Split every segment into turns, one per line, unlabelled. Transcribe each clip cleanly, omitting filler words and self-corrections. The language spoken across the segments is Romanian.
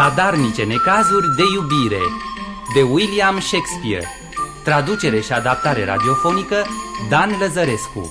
Zadarnice necazuri de iubire, de William Shakespeare. Traducere și adaptare radiofonică, Dan Lăzărescu.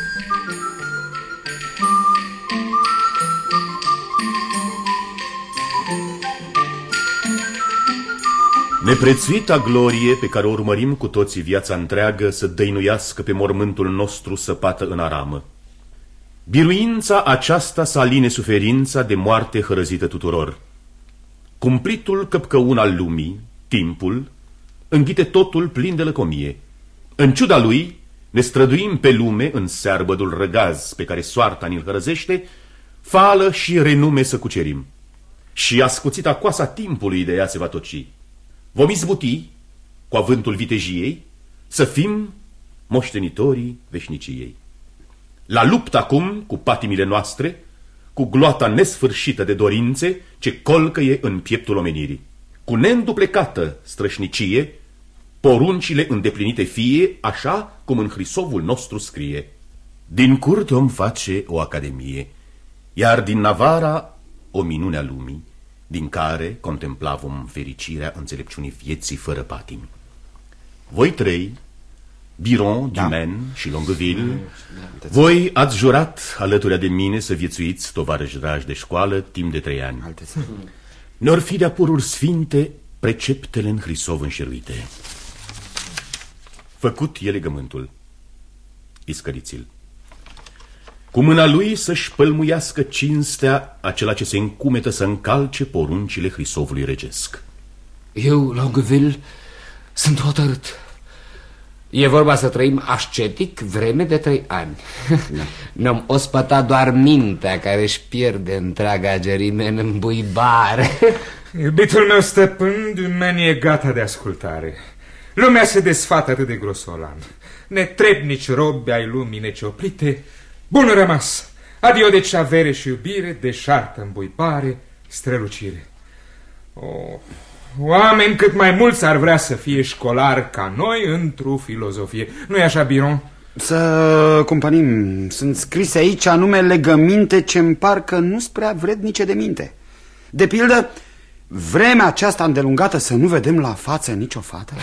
Neprețuita glorie pe care o urmărim cu toții viața întreagă să dăinuiască pe mormântul nostru săpată în aramă. Biruința aceasta să aline suferința de moarte hărăzită tuturor. Cumplitul căpcăun al lumii, timpul, înghite totul plin de lăcomie. În ciuda lui, ne străduim pe lume în searbădul răgaz pe care soarta ni-l hărăzește, fală și renume să cucerim. Și ascuțita coasa timpului de ea se va toci. Vom izbuti, cu avântul vitejiei, să fim moștenitorii veșniciei. La luptă acum cu patimile noastre, cu gloata nesfârșită de dorințe ce colcăie în pieptul omenirii. Cu neînduplecată strășnicie, poruncile îndeplinite fie, așa cum în Hrisovul nostru scrie. Din curte om face o academie, iar din Navara o minune a lumii, din care contemplavom fericirea înțelepciunii vieții fără patimi. Voi trei, Biron, Dumaine și Longueville, voi ați jurat alături de mine să viețuiți, tovarăși dragi de școală, timp de 3 ani. Ne-or fi de-a pururi sfinte preceptele în Hrisov înșiruite. Făcut e legământul, iscăriți-l. Cu mâna lui să-și pălmuiască cinstea acela ce se încumetă să încalce poruncile Hrisovului regesc.
Eu, Longueville, sunt hotărât. E vorba să trăim ascetic vreme de 3 ani. Ne-am ospătat doar mintea care își pierde întreaga gerime în îmbuibare.
Iubitul meu stăpân, Dumaine e gata de ascultare. Lumea se desfată atât de grosolan. Netrebnici robi ai lumii necioplite. Bun rămas! Adio deci avere și iubire, deșartă îmbuibare, strălucire. Oameni cât mai mulți ar vrea să fie școlari ca noi într-o filozofie. Nu-i așa, Biron?
Să cumpănim. Sunt scrise aici anume legăminte ce-mi parcă nu-s prea vrednice de minte. De pildă, vremea aceasta îndelungată să nu vedem la față nicio fată.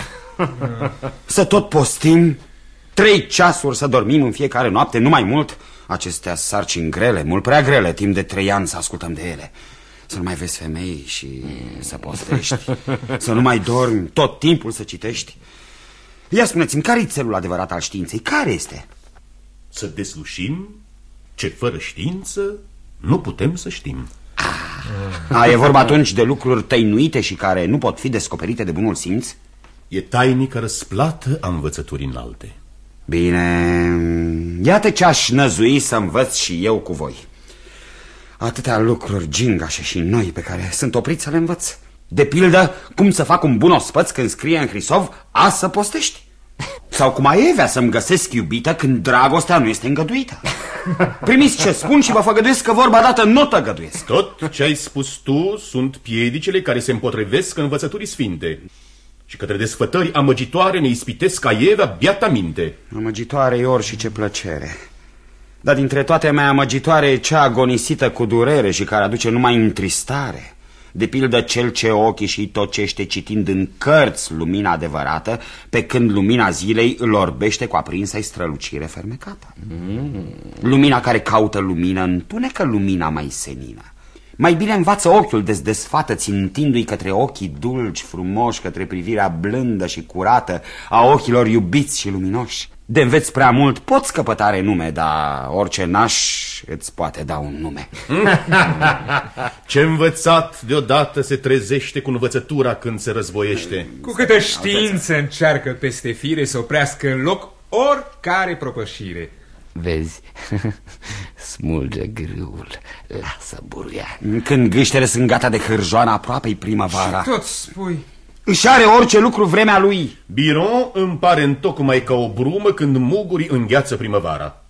Să tot postim, 3 ceasuri să dormim în fiecare noapte, nu mai mult. Acestea sarcini grele, mult prea grele, timp de 3 ani să ascultăm de ele. Să nu mai vezi femei și să postești. Să nu mai dormi, tot timpul să citești. Ia spuneți-mi, care-i țelul adevărat al științei? Care este?
Să deslușim ce fără știință nu putem să știm.
E vorba atunci de lucruri tăinuite și care nu pot fi descoperite de bunul simț?
E tainică răsplată a învățăturii înalte.
Bine, iată ce aș năzui să învăț și eu cu voi. Atâtea lucruri gingașe și noi pe care sunt oprit să le învăț. De pildă, cum să fac un bun ospăț când scrie în Hrisov, a să postești. Sau cum a Evea să-mi găsesc iubită când dragostea nu este îngăduită. Primiți ce spun și vă făgăduiesc că vorba dată nu tăgăduiesc.
Tot ce ai spus tu sunt piedicele care se împotrivesc învățăturii sfinte și către desfătări amăgitoare ne ispitesc ca Evea biata minte.
Amăgitoare e ori și ce plăcere. Dar dintre toate mai amăgitoare e cea agonisită cu durere și care aduce numai întristare. De pildă cel ce ochii și tocește citind în cărți lumina adevărată, pe când lumina zilei îl orbește cu aprinsă-i strălucire fermecată. Lumina care caută lumină întunecă lumina mai senină. Mai bine învață ochiul desfată, țintindu-i către ochii dulci, frumoși, către privirea blândă și curată a ochilor iubiți și luminoși. De înveți prea mult, poți căpăta renume, dar orice naș îți poate da un nume.
Ce învățat deodată se trezește cu învățătura când se războiește.
Cu câtă știință încearcă peste fire să oprească în loc oricare propășire.
Vezi, smulge grâul, lasă buruia.
Când gâștele sunt gata de hârjoană, aproape-i primăvara.
Și tot spui.
Își are orice lucru vremea lui.
Biron îmi pare întocmai ca o brumă când mugurii îngheață primăvara.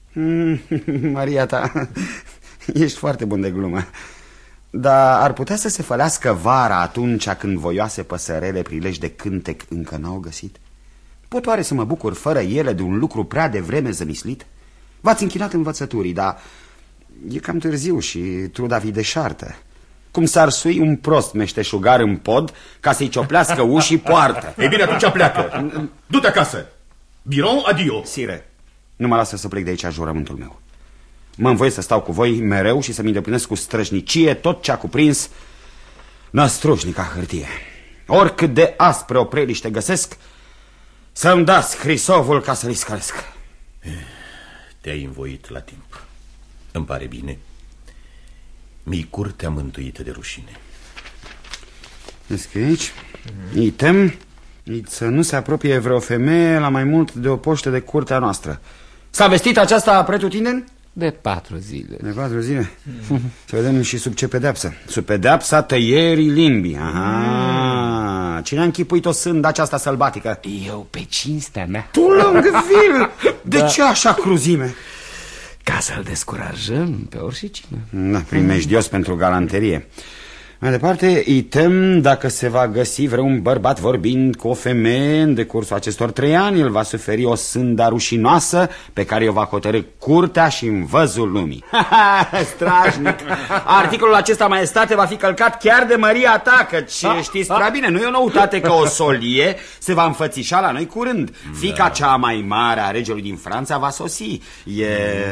Maria ta, ești foarte bun de glumă. Dar ar putea să se fălească vara atunci când voioase păsărele prilej de cântec încă n-au găsit? Pot oare să mă bucur fără ele de un lucru prea devreme zămislit? V-ați închinat învățăturii, dar e cam târziu și truda vi deșartă. cum s-ar sui un prost meșteșugar în pod ca să-i cioplească ușii poartă.
Ei bine, atunci pleacă. Du-te acasă. Biron, adio.
Sire, nu mă lasă să plec de aici jurământul meu. Mă învoie să stau cu voi mereu și să-mi îndeplinesc cu străjnicie tot ce a cuprins năstrușnica hârtie. Oricât de aspre o preliște găsesc, să-mi dați Hrisovul ca să-l iscăresc.
Te-ai învoit la timp. Îmi pare bine. Mi-i curtea mântuită de rușine.
Scrie aici. Item, să nu se apropie vreo femeie la mai mult de o poștă de curtea noastră. S-a vestit aceasta pretutindeni?
De 4 zile.
De 4 zile? Să vedem și sub ce pedeapsă. Sub pedeapsa tăierii limbii. Aha. Cine a închipuit o sândă aceasta sălbatică?
Eu, pe cinstea mea.
Tu, Longueville! De ce așa cruzime?
Ca să-l descurajăm pe oricine.
Da, primejdios pentru galanterie. Mai departe, item, dacă se va găsi vreun bărbat vorbind cu o femeie în decursul acestor 3 ani, el va suferi o sândă rușinoasă pe care o va hotărî curtea și în văzul lumii. Strajnic! Articolul acesta, maestate, va fi călcat chiar de măria ta, căci știți prea bine, nu e o noutate că o solie se va înfățișa la noi curând. Fiica cea mai mare a regelui din Franța va sosi. E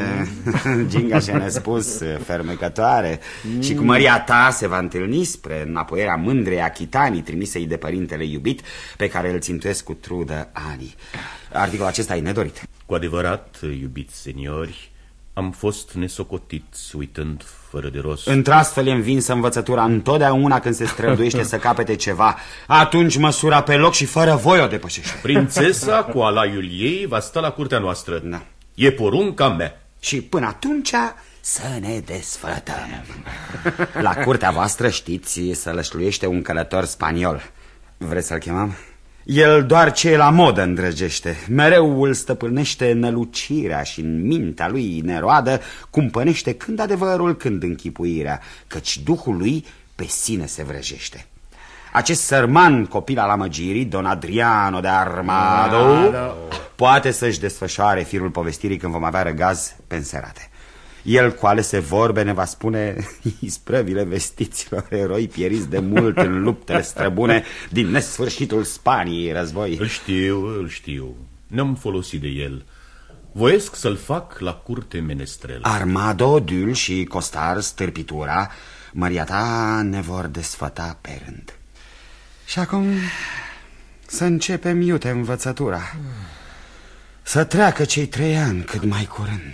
ginga și nespus fermecătoare. Și cu măria ta se va întâlni spre înapoierea mândrei Achitanii trimisei de părintele iubit, pe care îl țintuiesc cu trudă ani. Articolul acesta e nedorit.
Cu adevărat, iubiți seniori, am fost nesocotiți uitând fără de rost.
Într-astfel e învinsă învățătura întotdeauna când se străduiește să capete ceva. Atunci măsura pe loc și fără voi o depășește.
Prințesa cu alaiul ei va sta la curtea noastră.
Da.
E porunca mea.
Și până atunci să ne desfătăm. La curtea voastră, știți, să lășluiește un călător spaniol. Vreți să-l chemăm? El doar ce e la modă îndrăgește. Mereu îl stăpânește nălucirea și în mintea lui neroadă cumpănește când adevărul, când închipuirea, căci duhul lui pe sine se vrăjește. Acest sărman copil al amăgirii, Don Adriano de Armado, poate să-și desfășoare firul povestirii când vom avea răgaz pe înserate. El cu alese vorbe ne va spune isprăvile vestiților eroi pieriți de mult în luptele străbune din nesfârșitul Spaniei război.
Îl știu. Ne-am folosit de el. Voiesc să-l fac la curte menestrel.
Armado, Dul și Costar, stârpitura, măria ta ne vor desfăta pe rând. Și acum să începem iute învățătura. Să treacă cei 3 ani cât mai curând.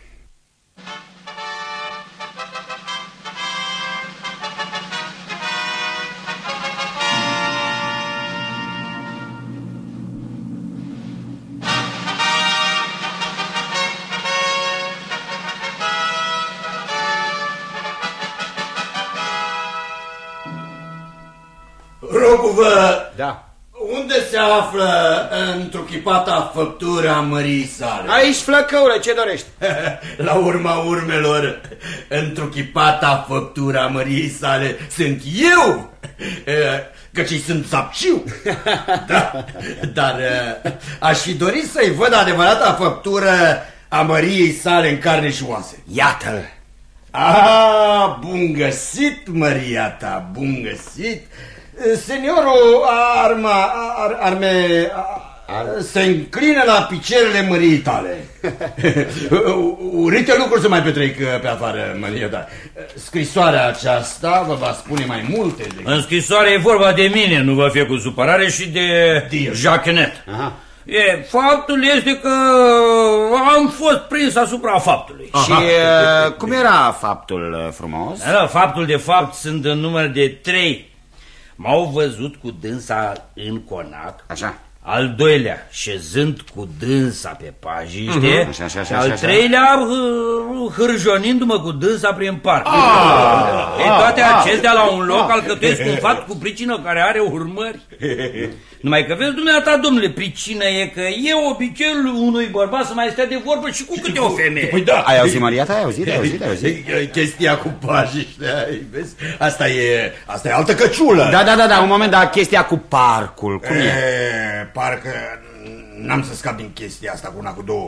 Rog-vă,
Da.
unde se află întruchipata făptură a măriei sale?
Aici, flăcăule, ce dorești?
La urma urmelor, întruchipata făptură a măriei sale sunt eu, căci îi sunt sapciu. Da, dar aș fi dorit să-i văd adevărata făptură a măriei sale în carne și oase.
Iată-l!
Ah, bun găsit, măria ta, bun găsit. Seniorul se înclină la picioarele măriei tale. Urite lucruri să mai petrec pe afară, măria ta. Scrisoarea aceasta vă va spune mai multe.
În scrisoare e vorba de mine, nu vă fie cu supărare, și de Jacquenet. Faptul este că am fost prins asupra faptului.
Și cum era faptul, frumos?
Da, faptul de fapt sunt în număr de 3. M-au văzut cu dânsa în conac.
Așa.
Al doilea, șezând cu dânsa pe pajiște.
Așa,
al treilea, hârjonindu-mă cu dânsa prin parc. Toate acestea la un loc alcătuiesc un fapt cu pricină care are urmări. Numai că vezi, dumneata, domnule, pricină e că e obiceiul unui bărbat să mai stea de vorbă și cu câte o femeie.
Păi da.
Ai auzit, Maria ta? Ai auzit?
Chestia cu pajiște, vezi? Asta e altă căciulă.
Da, un moment, dar chestia cu parcul, cum e?
Parcă n-am să scap din chestia asta cu una cu două.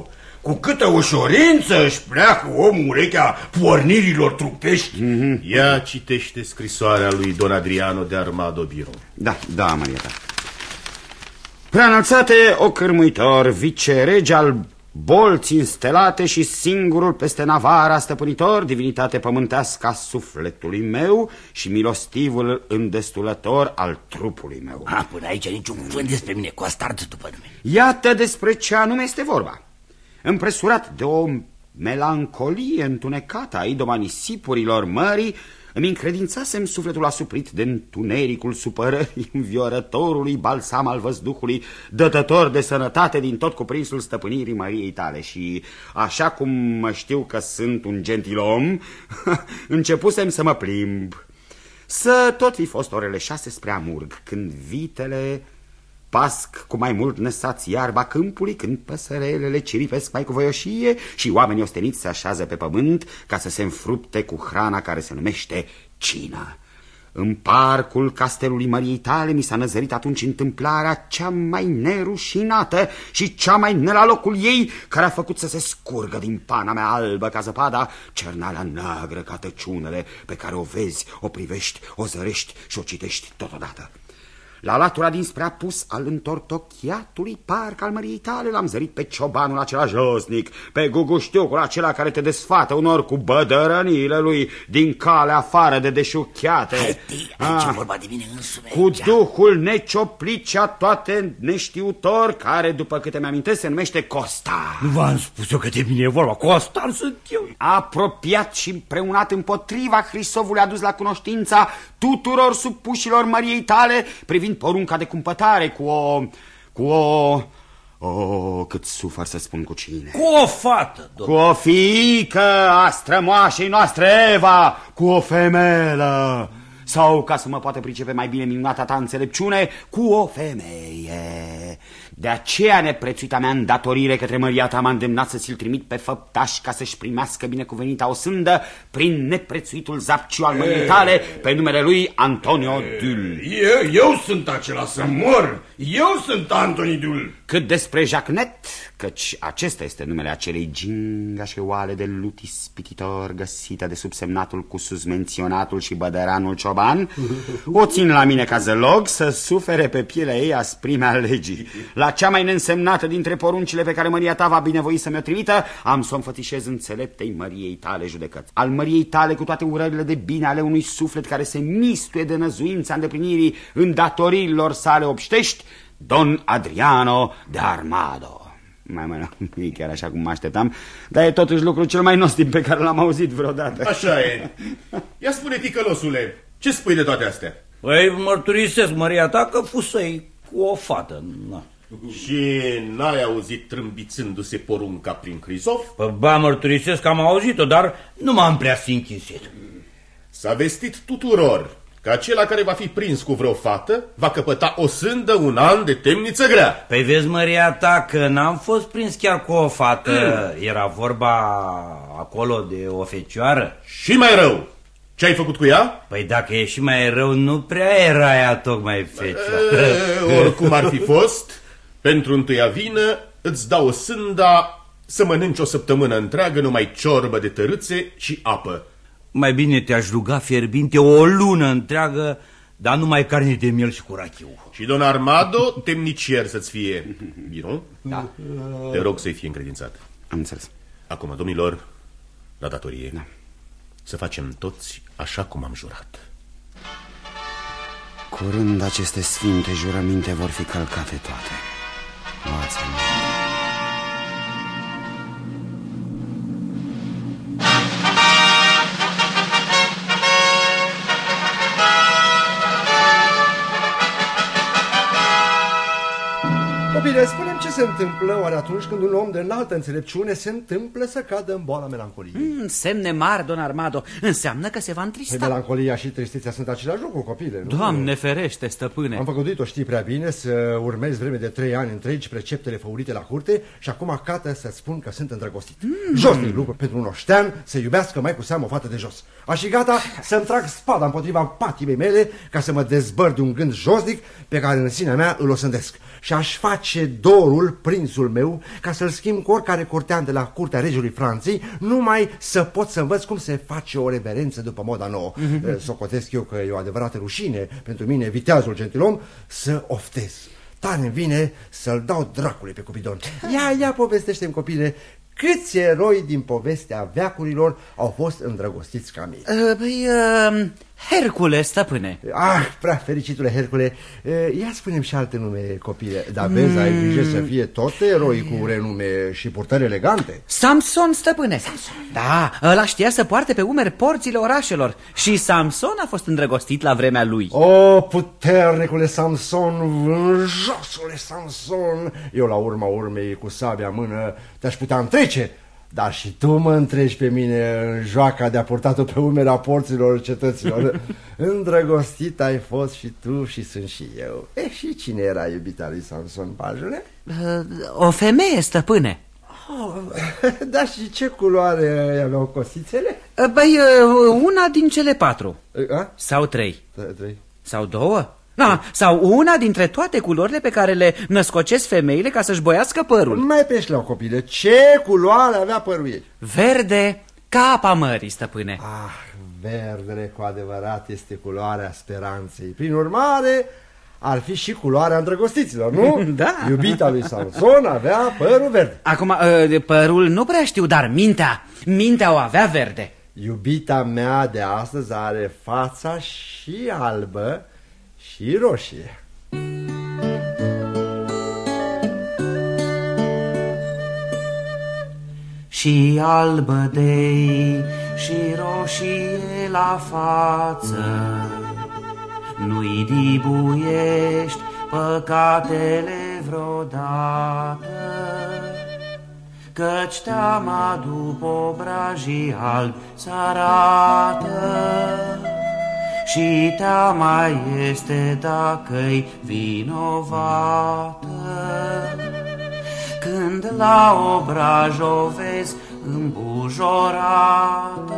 cu câtă ușurință își pleacă omul urechea pornirilor trupești.
Ia citește scrisoarea lui Don Adriano de Armado, Biro.
Da, Maria ta. Preanălțate ocârmuitor, vicerege al bolții înstelate și singurul peste Navara stăpânitor, divinitate pământească a sufletului meu și milostivul îndestulător al trupului meu.
Până aici niciun cuvânt despre mine, Costard după nume.
Iată despre ce anume este vorba. Împresurat de o melancolie întunecată a idoma nisipurilor mării, îmi încredințasem sufletul asuprit de întunericul supărării înviorătorului balsam al văzduhului, dătător de sănătate din tot cuprinsul stăpânirii Măriei tale. Și așa cum mă știu că sunt un gentilom, începusem să mă plimb. Să tot fi fost orele 6 spre Amurg, când vitele pasc cu mai mult năsați iarba câmpului, când păsărelele ciripesc mai cu voioșie și oamenii osteniți se așează pe pământ ca să se înfrupte cu hrana care se numește cină. În parcul castelului Măriei tale mi s-a năzărit atunci întâmplarea cea mai nerușinată și cea mai ne la locul ei, care a făcut să se scurgă din pana mea albă ca zăpada cernala neagră ca tăciunele pe care o vezi, o privești, o zărești și o citești totodată. La latura dinspre apus al întortocheatului parc al Măriei tale l-am zărit pe ciobanul acela josnic, pe guguștiucul acela care te desfată unor cu bădărăniile lui din cale afară de deșuchiate.
Aici e vorba de mine însume.
Cu duhul necioplit și toate neștiutor, care, după câte mi-amintesc, se numește Costar.
Nu v-am spus eu că de mine e vorba, Costar sunt eu.
Apropiat și împreunat împotriva Hrisovului adus la cunoștința tuturor supușilor Măriei tale, privind porunca de cumpătare cât sufăr să spun cu cine.
Cu o fată,
domnule. Cu o fiică a strămoașei noastre Eva, cu o femelă. Sau, ca să mă poată pricepe mai bine minunata ta înțelepciune, cu o femeie. De aceea, neprețuita mea îndatorire către Măria ta m-a îndemnat să ți-l trimit pe făptaș ca să-și primească binecuvenita osândă prin neprețuitul zapciu al Măriei tale pe numele lui Antonio Dul.
Eu sunt acela să mor. Eu sunt Antoni Dul.
Cât despre Jacnet, căci acesta este numele acelei gingașe oale de lutis pititor găsită de subsemnatul cu susmenționatul și bădăranul cioban, o țin la mine ca zălog să sufere pe pielea ei asprimea legii. La cea mai neînsemnată dintre poruncile pe care Măria ta va binevoi să mi-o trimită, am să o înfățișez înțeleptei Măriei tale judecăți. Al Măriei tale cu toate urările de bine ale unui suflet care se mistuie de năzuința îndeplinirii îndatoririlor sale obștești, Don Adriano de Armado. Nu e chiar așa cum mă așteptam, dar e totuși lucrul cel mai nostim pe care l-am auzit vreodată.
Așa e. Ia spune, ticălosule, ce spui de toate astea?
Păi mărturisesc, Măria ta, că fusei cu o fată.
Și n-ai auzit trâmbițându-se porunca prin Hrisov?
Ba, mărturisesc că am auzit-o, dar nu m-am prea sinchisit.
S-a vestit tuturor că acela care va fi prins cu vreo fată va căpăta o sândă un an de temniță grea.
Păi vezi, Măria ta, că n-am fost prins chiar cu o fată. Era vorba acolo de o fecioară.
Și mai rău, ce ai făcut cu ea?
Păi dacă e și mai rău, nu prea era ea tocmai fecioară.
Oricum ar fi fost, pentru întâia vină îți dau o sânda să mănânci o săptămână întreagă numai ciorbă de tărâțe și apă.
Mai bine te-aș ruga fierbinte o lună întreagă, dar numai carne de miel și cu rachiu.
Și Don Armado, temnicier să-ți fie. Bine?
Da.
Te rog să-i fie încredințat.
Am înțeles.
Acum, domnilor, la datorie.
Da.
Să facem toți așa cum am jurat.
Curând aceste sfinte jurăminte vor fi călcate toate. Luați-mă.
Bine, spune-mi ce se întâmplă oare atunci când un om de înaltă înțelepciune se întâmplă să cadă în boala melancoliei?
Semne mari, Don Armado. Înseamnă că se va întrista.
Păi, melancolia și tristețea sunt același lucru, copile, nu?
Doamne ferește, stăpâne.
Am făgăduit-o, știi prea bine, să urmezi vreme de 3 ani întregi preceptele făurite la curte și acum cată să spun că sunt îndrăgostit. Josnic lucru pentru un oștean să iubească mai cu seamă o fată de jos. Aș fi gata să-mi trag spada împotriva patimei mele ca să mă dezbăr de un gând josnic pe care în sinea mea îl osândesc. și aș face dorul, prințul meu, ca să-l schimb cu oricare curtean de la curtea regelui Franței, numai să pot să învăț cum se face o reverență după moda nouă. Socotesc eu că e o adevărată rușine pentru mine, viteazul gentilom, să oftez. Tare-mi vine să-l dau dracului pe Cupidon. Ia, povestește-mi, copile, câți eroi din povestea veacurilor au fost îndrăgostiți ca mine?
Păi, Hercule, stăpâne.
Prea fericitule Hercule, ia spune-mi și alte nume, copile. Dar vezi, ai grijă să fie tot eroi cu renume și purtări elegante.
Samson, stăpâne. Da, ăla știa să poarte pe umeri porțile orașelor. Și Samson a fost îndrăgostit la vremea lui.
O, puternicule Samson, vânjosule Samson. Eu la urma urmei cu sabia în mână te-aș putea întrece. Dar și tu mă întregi pe mine în joaca de-a purtat-o pe umerea porților cetăților. Îndrăgostit ai fost și tu și sunt și eu. Și cine era iubita lui Samson, pajule?
O femeie, stăpâne.
Da, și ce culoare aveau cosițele?
Băi, una din cele 4. Sau 3.
3.
Sau 2. Sau una dintre toate culorile pe care le născocesc femeile ca să-și boiască părul.
Mai pești la copile, ce culoare avea părul ei?
Verde, ca apa mării, stăpâne.
Verdele cu adevărat este culoarea speranței. Prin urmare, ar fi și culoarea îndrăgostiților, nu?
Da.
Iubita lui Samson avea părul verde.
Acum, părul nu prea știu, dar mintea o avea verde.
Iubita mea de astăzi are fața și albă și roșie.
Și albă de-i și roșie la față, nu-i dibuiești păcatele vreodată, căci teama după obrajii albi s-arată. Și teama este dacă-i vinovată, când la obraj o vezi îmbujorată,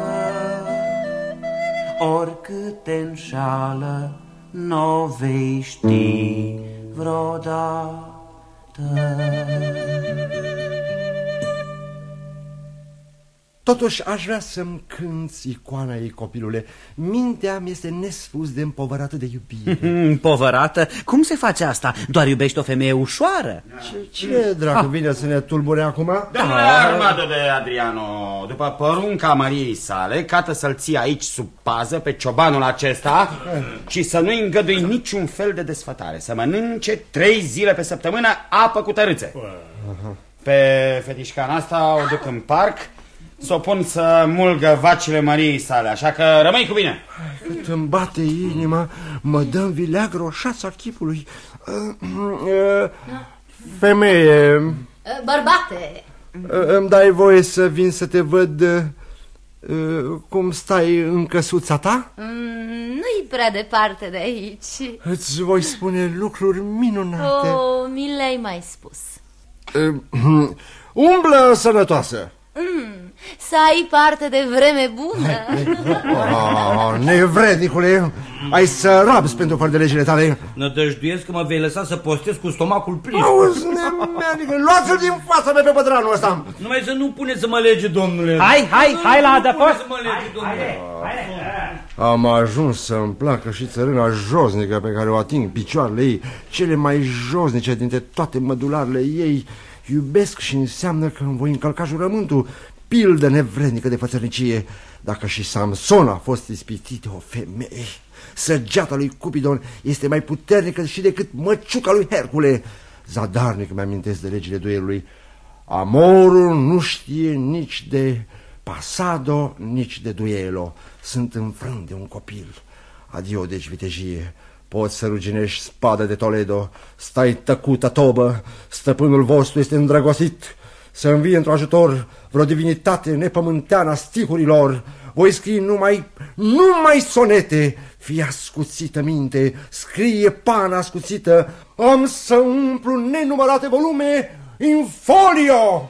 oricât te înșală, n-o vei ști vreodată.
Totuși aș vrea să-mi cânți icoana ei, copilule. Mintea mi este nespus de împovărată de iubire.
Împovărată? Cum se face asta? Doar iubești o femeie ușoară?
Ce dracu vine să ne tulbure acum?
Domnule Armado de Adriano, după porunca Măriei sale, cată să-l ții aici sub pază pe ciobanul acesta și să nu-i îngădui niciun fel de desfătare. Să mănânce 3 zile pe săptămână apă cu tărâțe. Pe fetișcana asta o duc în parc s-o pun să mulgă vacile Măriei sale, așa că rămâi cu bine.
Cât îmi bate inima, mă dă-mi vileag roșața chipului. Femeie,
bărbate,
îmi dai voie să vin să te văd cum stai în căsuța ta?
Nu-i prea departe de aici.
Îți voi spune lucruri minunate.
Mi le-ai mai spus.
Umblă sănătoasă.
Să ai parte de vreme bună.
Nevrednicule, ai să rabzi pentru fără de legile tale.
Nădăjduiesc că mă vei lăsa să postez cu stomacul plin.
Auzi, nemernică, luați-l din fața mea pe pătranul ăsta.
Numai să nu puneți să mă lege, domnule.
Hai la adăpost.
Am ajuns să-mi placă și țărâna josnică pe care o ating picioarele ei, cele mai josnice dintre toate mădularele ei. Iubesc și înseamnă că îmi voi încălca jurământul, pildă nevrednică de fățărnicie. Dacă și Samson a fost ispitit de o femeie, săgeata lui Cupidon este mai puternică și decât măciuca lui Hercule. Zadarnic mi-amintesc de legile duelului. Amorul nu știe nici de pasado, nici de duelo. Sunt înfrânt de un copil. Adio, deci, vitejie. Poți să ruginești spada de Toledo. Stai tăcută, tobă. Stăpânul vostru este îndrăgostit. Să învie într-o ajutor vreo divinitate nepământeană a stihurilor. Voi scrie numai sonete. Fii ascuțită minte, scrie pana ascuțită. Am să umplu nenumărate volume in folio.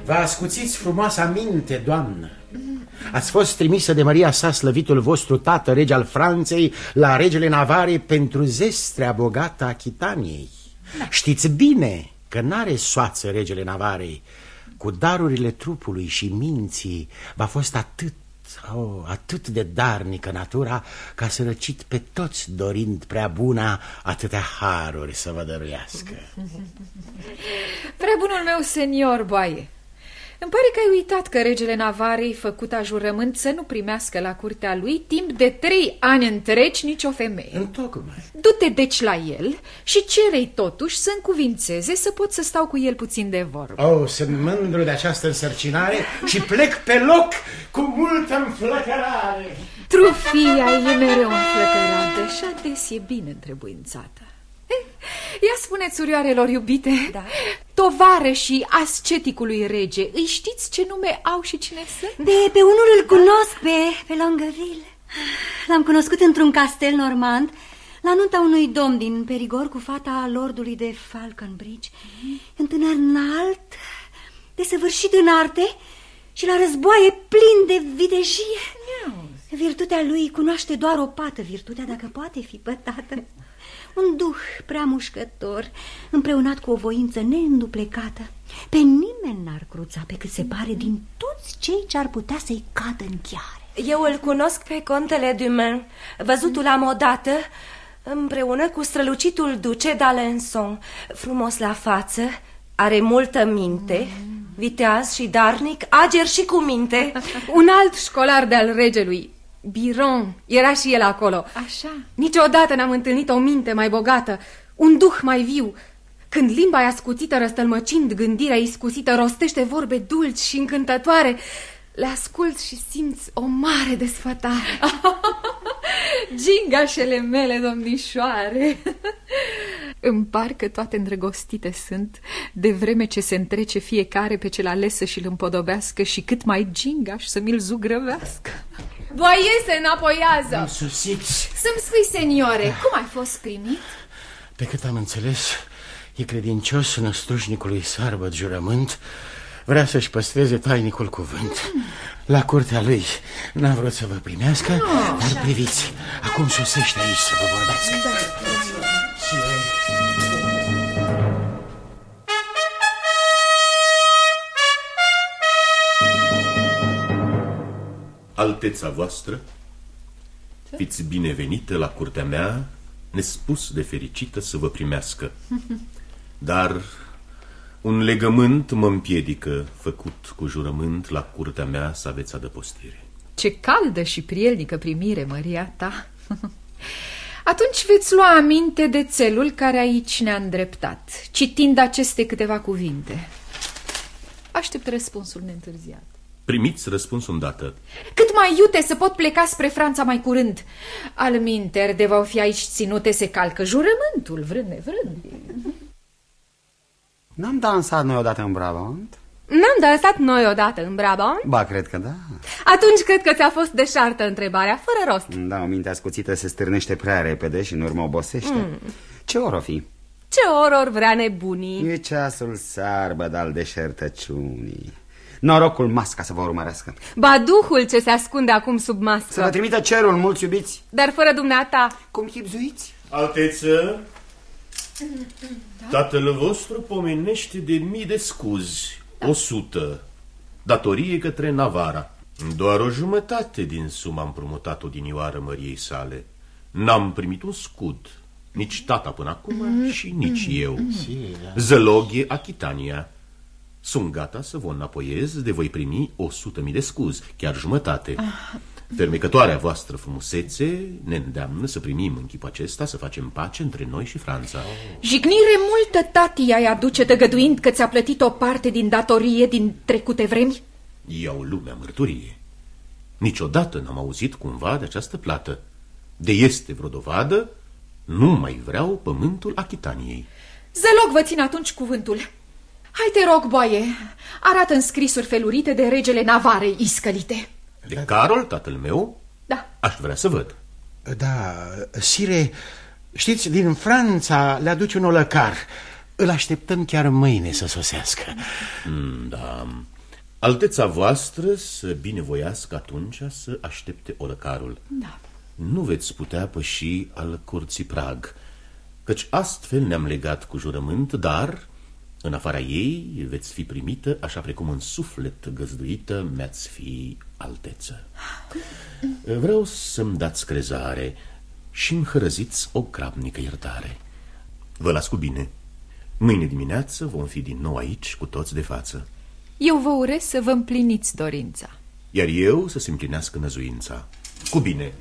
Vă ascuțiți frumoasa minte, doamnă. Ați fost trimisă de Maria sa, slăvitul vostru tată, rege al Franței, la regele Navarei pentru zestrea bogată a Chitaniei. Știți bine că n-are soață regele Navarei. Cu darurile trupului și minții v-a fost atât de darnică natura, că a sărăcit pe toți, dorind prea buna atâtea haruri să vă dăruiască.
Prea bunul meu senior, boaie, îmi pare că ai uitat că regele Navarei făcut jurământ să nu primească la curtea lui timp de 3 ani întregi nicio femeie.
Întocmai.
Du-te deci la el și cere-i totuși să încuvințeze să pot să stau cu el puțin de vorbă.
Oh, sunt mândru de această însărcinare și plec pe loc cu multă înflăcărare.
Trufia e mereu înflăcărată și ades e bine întrebuințată. Ia spuneți, surioarelor iubite, da. Tovarășii asceticului rege, îi știți ce nume au și cine sunt?
Pe unul îl cunosc, pe Longueville. L-am cunoscut într-un castel normand, la nunta unui domn din Perigord cu fata lordului de Falconbridge. Un tânăr înalt, desăvârșit în arte și la războaie plin de videjie. Virtutea lui cunoaște doar o pată, virtutea dacă poate fi pătată. Un duh prea mușcător, împreunat cu o voință neînduplecată. Pe nimeni n-ar cruța pe cât se pare din toți cei ce ar putea să-i cadă în chiare.
Eu îl cunosc pe contele Dumain. Văzutul am odată, împreună cu strălucitul duce d'Alençon. Frumos la față, are multă minte, viteaz și darnic, ager și cu minte.
Un alt școlar de-al regelui, Biron, era și el acolo. Așa. Niciodată n-am întâlnit o minte mai bogată, un duh mai viu. Când limba e ascuțită, răstălmăcind, gândirea iscusită, rostește vorbe dulci și încântătoare, le ascult și simți o mare desfătare. Gingașele mele, domnișoare. Îmi par că toate îndrăgostite sunt, de vreme ce se întrece fiecare pe cel ales să și-l împodobească și cât mai gingaș să mi-l zugrăvească. Boaie, se înapoiază.
Am sosit.
Să-mi spui, seniore, cum ai fost primit?
Pe cât am înțeles, e credincios năstrușnicului sarbăt jurământ, vrea să-și păstreze tainicul cuvânt. La curtea lui n-a vrut să vă primească, dar priviți, acum sosește aici să vă vorbească.
Alteța voastră, fiți binevenită la curtea mea, nespus de fericită să vă primească. Dar un legământ mă împiedică, făcut cu jurământ, la curtea mea să aveți adăpostire.
Ce caldă și prielnică primire, măria ta! Atunci veți lua aminte de țelul care aici ne-a îndreptat, citind aceste câteva cuvinte. Aștept răspunsul neîntârziat.
Primiți răspunsul îndată.
Cât mai iute să pot pleca spre Franța mai curând. Alminter, de va fi aici ținute, se calcă jurământul, vrând nevrând.
N-am dansat noi odată în Brabant?
N-am dansat noi odată în Brabant?
Ba, cred că da.
Atunci cred că ți-a fost deșartă întrebarea, fără rost.
Da, o minte ascuțită se stârnește prea repede și în urmă obosește. Ce oră o fi?
Ce oră vrea nebunii?
E ceasul sarbăd al deșertăciunii. Norocul masca să vă urmărească.
Ba duhul ce se ascunde acum sub mască.
Să vă trimită cerul, mulți iubiți.
Dar fără dumneata.
Cum chipzuiți?
Alteță, tatăl vostru pomenește de mii de scuzi, 100, datorie către Navara. Doar o jumătate din suma am împrumutat-o dinioară măriei sale. N-am primit un scud, nici tata până acum și nici eu. Zăloghe Achitania. Sunt gata să vă înapoiez, de voi primi 100.000 de scuzi, chiar jumătate. Fermecătoarea voastră frumusețe ne îndeamnă să primim în chipul acesta, să facem pace între noi și Franța.
Jignire multă, tati, ai aduce tăgăduind că ți-a plătit o parte din datorie din trecute vremi?
Iau lumea mărturie. Niciodată n-am auzit cumva de această plată. De este vreo dovadă, nu mai vreau pământul Achitaniei.
Zălog vă țin atunci cuvântul. Hai te rog, boaie, arată în scrisuri felurite de regele Navarei iscălite.
De Carol, tatăl meu?
Da.
Aș vrea să văd.
Da, sire, știți, din Franța le aduce un olăcar. Îl așteptăm chiar mâine să sosească.
Da, Alteța voastră să binevoiască atunci să aștepte olăcarul.
Da.
Nu veți putea păși al curții prag, căci astfel ne-am legat cu jurământ, dar în afara ei veți fi primită așa precum în suflet găzduită mi-ați fi alteță. Vreau să-mi dați crezare și-mi hărăziți o grabnică iertare. Vă las cu bine. Mâine dimineață vom fi din nou aici cu toți de față.
Eu vă urez să vă împliniți dorința.
Iar eu să se împlinească năzuința. Cu bine.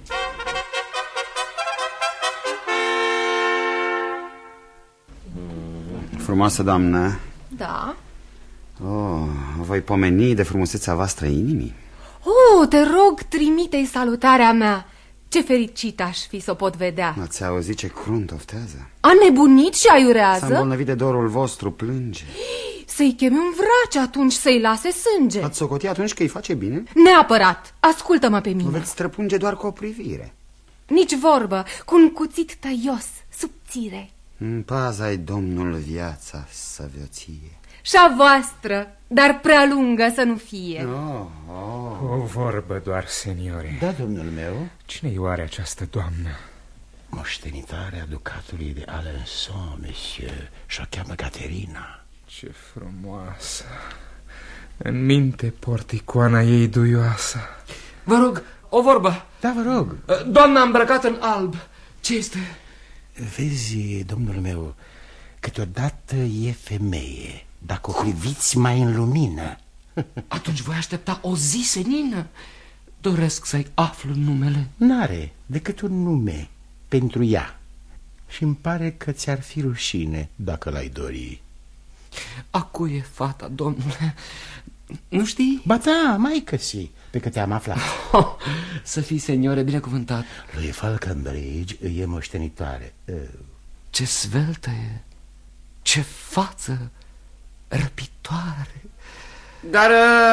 Frumoasă doamnă.
Da?
Oh, voi pomeni de frumusețea voastră inimii.
Oh, te rog, trimite-i salutarea mea. Ce fericit aș fi să o pot vedea.
Ați auzit ce crunt oftează?
A nebunit și aiurează?
S-a îmbolnăvit de dorul vostru, plânge.
Să-i chemi un vraci atunci, să-i lase sânge.
Ați socoti atunci că îi face bine?
Neapărat, ascultă-mă pe mine.
Vă veți străpunge doar cu o privire.
Nici vorbă, cu un cuțit tăios, subțire.
În paza-i Domnul viața să vă ție.
Și-a voastră, dar prea lungă să nu fie.
O vorbă doar, seniore.
Da, domnul meu.
Cine-i oare această doamnă?
Moștenitarea ducatului de Alençon, monsieur, și-o cheamă Caterina.
Ce frumoasă. În minte porticoana ei duioasă.
Vă rog, o vorbă.
Da, vă rog.
Doamna îmbrăcată în alb, ce este?
Vezi, domnul meu, câteodată e femeie, dacă o priviți mai în lumină.
Atunci voi aștepta o zi senină. Doresc să-i aflu numele.
N-are decât un nume pentru ea. Și-mi pare că ți-ar fi rușine dacă l-ai dori.
A cui e fata, domnule? Nu știi?
Ba da, maică-si, pe că te-am aflat.
Să fii, seniore, binecuvântat.
Lui Falconbridge îi e moștenitoare.
Ce sveltă e, ce față răpitoare.
Dar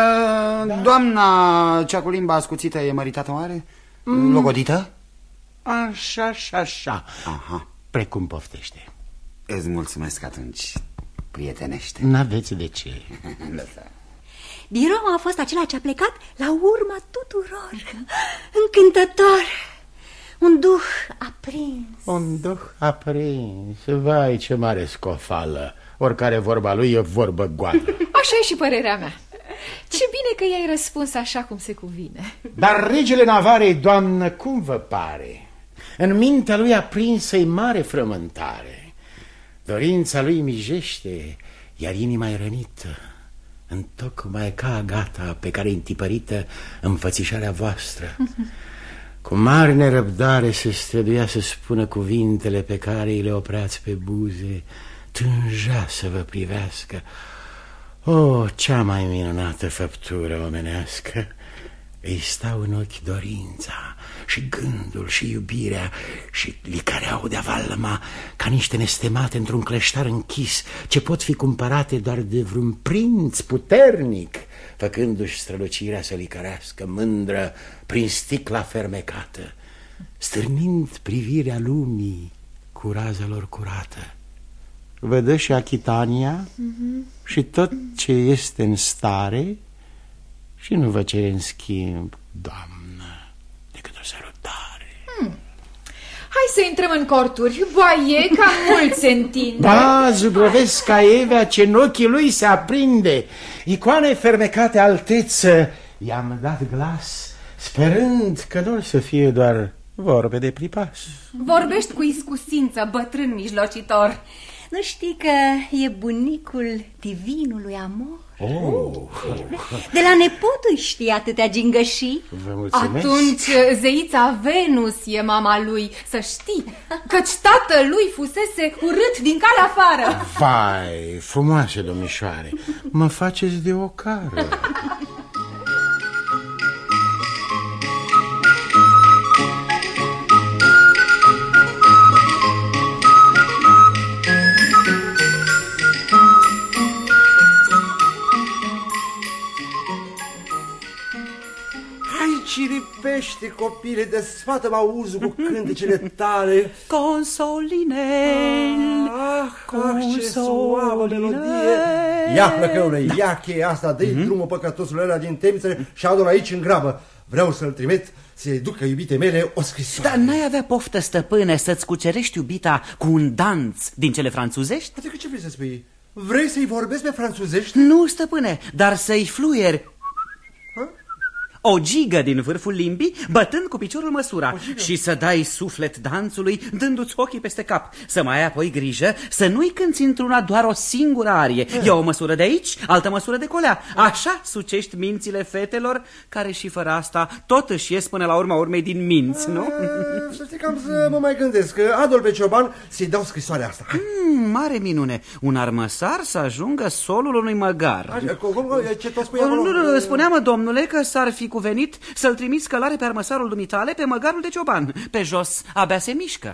doamna cea cu limba ascuțită e măritată oare? Logodită?
Așa. Aha. Precum poftește.
Îți mulțumesc atunci, prietenește.
N-aveți de ce.
Biron a fost acela ce a plecat la urma tuturor. Încântător. Un duh aprins.
Un duh aprins. Vai, ce mare scofală. Oricare vorba lui e vorbă goală.
Așa e și părerea mea. Ce bine că i-ai răspuns așa cum se cuvine.
Dar regele Navarei, doamnă, cum vă pare? În mintea lui aprinsă-i mare frământare. Dorința lui mijește, iar inima e rănită. Întocmai ca Agata pe care întipărită înfățișarea voastră. Cu mare nerăbdare se străduia să spună cuvintele pe care îi le opreați pe buze. Tângea să vă privească. O, cea mai minunată făptură omenească. Îi stau în ochi dorința și gândul și iubirea și li care audea valma ca niște nestemate într-un cleștar închis, ce pot fi cumpărate doar de vreun prinț puternic, făcându-și strălucirea să licărească mândră prin sticla fermecată, stârnind privirea lumii cu raza lor curată. Vă dă și Achitania și tot ce este în stare și nu vă cere în schimb, doamnă, decât o sărutare.
Hai să intrăm în corturi. Boaie, ca mult se întinde.
Da, zugrăvesc ca Evea ce în ochii lui se aprinde. Icoane fermecate alteță, i-am dat glas, sperând că nu să fie doar vorbe de pripas.
Vorbești cu iscusință, bătrân mijlocitor.
Nu știi că e bunicul divinului amor? De la nepotul știi atâtea gingășii?
Vă mulțumesc.
Atunci zeița Venus e mama lui, să știi, căci tatălui fusese urât din calea afară.
Vai, frumoase domnișoare, mă faceți de ocară.
Înciripește, copile, desfată-mă auzul cu cântecele tale.
Consolinel,
ce suavă melodie. Ia, plăcăule, ia cheia asta, dă-i drumul păcătosul ăla din temniță și adu-l aici în grabă. Vreau să-l trimit să-i ducă iubite mele o scrisoare.
Dar n-ai avea poftă, stăpâne, să-ți cucerești iubita cu un danț din cele franțuzești?
Adică ce vrei să spui? Vrei să-i vorbesc pe franțuzești?
Nu, stăpâne, dar să-i fluieri o gigă din vârful limbii, bătând cu piciorul măsura, și să dai suflet dansului, dându-ți ochii peste cap. Să mai ai apoi grijă să nu-i cânti într-una doar o singură arie. Ia o măsură de aici, altă măsură de colea. Așa sucești mințile fetelor, care și fără asta tot își ies până la urma urmei din minți, nu?
Să știi că am să mă mai gândesc. Adu-l pe Cioban să-i dau scrisoarea asta.
Mare minune. Un armăsar să ajungă solul unui măgar.
Ce tot spui acolo?
Nu, spuneam, domnule, că s-ar fi cuvenit să-l trimiți călare pe armăsarul dumitale pe măgarul de Cioban. Pe jos abia se mișcă.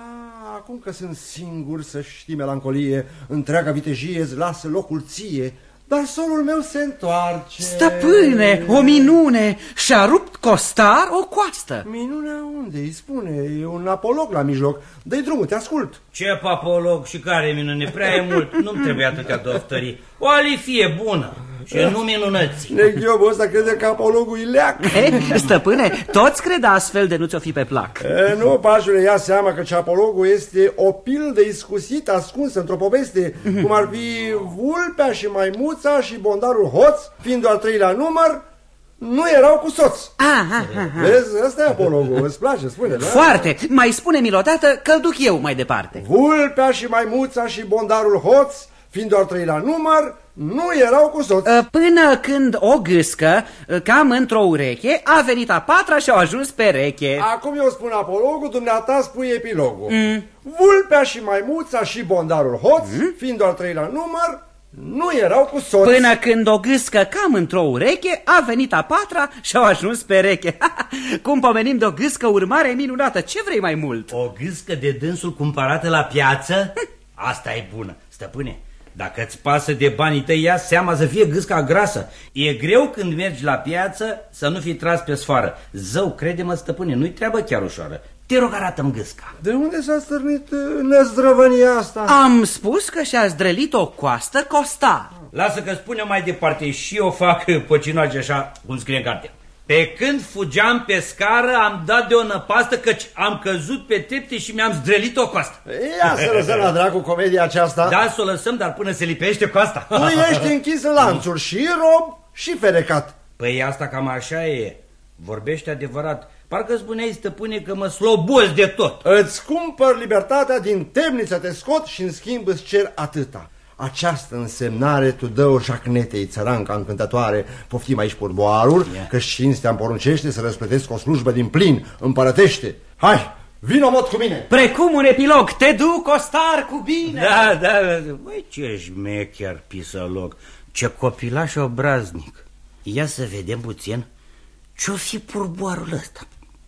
Acum că sunt singur, să știi, melancolie, întreaga vitejie îți lasă locul ție, dar solul meu se întoarce.
Stăpâne, o minune! Și-a rupt Costar o coastă.
Minunea unde? Îi spune, e un apolog la mijloc. Dă-i drumul, te ascult.
Ce apolog și care minune? Prea e mult, nu-mi trebuie atâtea doftării. O alifie bună și nu minunății.
Neghiobul ăsta crede că apologul e leac.
Stăpâne, toți cred astfel de nu ți-o fi pe plac.
Nu, pașule, ia seama că apologul este o pildă iscusită ascunsă într-o poveste, cum ar fi vulpea și maimuța și bondarul hoț, fiind doar 3 la număr, nu erau cu soț. Vezi, ăsta e apologul, îți place, spune, da?
Foarte, mai spune-mi odată că-l duc eu mai departe.
Vulpea și maimuța și bondarul hoț, fiind doar 3 la număr, nu erau cu soț.
Până când o gâscă, cam într-o ureche, a venit a 4-a și au ajuns pereche.
Acum eu spun apologul, dumneata spui epilogul. Vulpea și maimuța și bondarul hoț, fiind doar 3 la număr, nu erau cu soț.
Până când o gâscă cam într-o ureche, a venit a 4-a și au ajuns pereche. Cum pomenim de o gâscă, urmare minunată. Ce vrei mai mult?
O gâscă de dânsul cumpărată la piață? Asta e bună, stăpâne. Dacă îți pasă de banii tăi, ia seama să fie gâsca grasă. E greu când mergi la piață să nu fii tras pe sfoară. Zău, crede-mă, stăpâne, nu-i treabă chiar ușoară. Te rog, arată-mi gâsca.
De unde s-a stârnit năzdrăvânia asta?
Am spus că și-a zdrălit o coastă Costar.
Lasă că spune mai departe și eu fac păcinoage așa cum scrie în carte. Pe când fugeam pe scară, am dat de o năpastă, căci am căzut pe trepte și mi-am zdrălit o coastă.
Ia să lăsăm la dracu comedia aceasta.
Da, să o lăsăm, dar până se lipește coasta.
Tu ești închis în lanțuri, și rob și ferecat.
Păi asta cam așa e. Vorbește adevărat. Parcă spuneai, stăpâne, că mă slobozi de tot.
Îți cumpăr libertatea, din temniță te scot și în schimb îți cer atâta. Această însemnare tu dă-o șacnetei, țăranca încântătoare. Poftim aici pourboarul, că cinstea îmi poruncește să răsplătesc o slujbă din plin, împărătește. Hai, vino mod cu mine.
Precum un epilog, te duc, Costar, cu bine.
Da. Băi, ce șmecher pisălog, ce copilaș obraznic. Ia să vedem puțin ce-o fi pourboarul ăsta.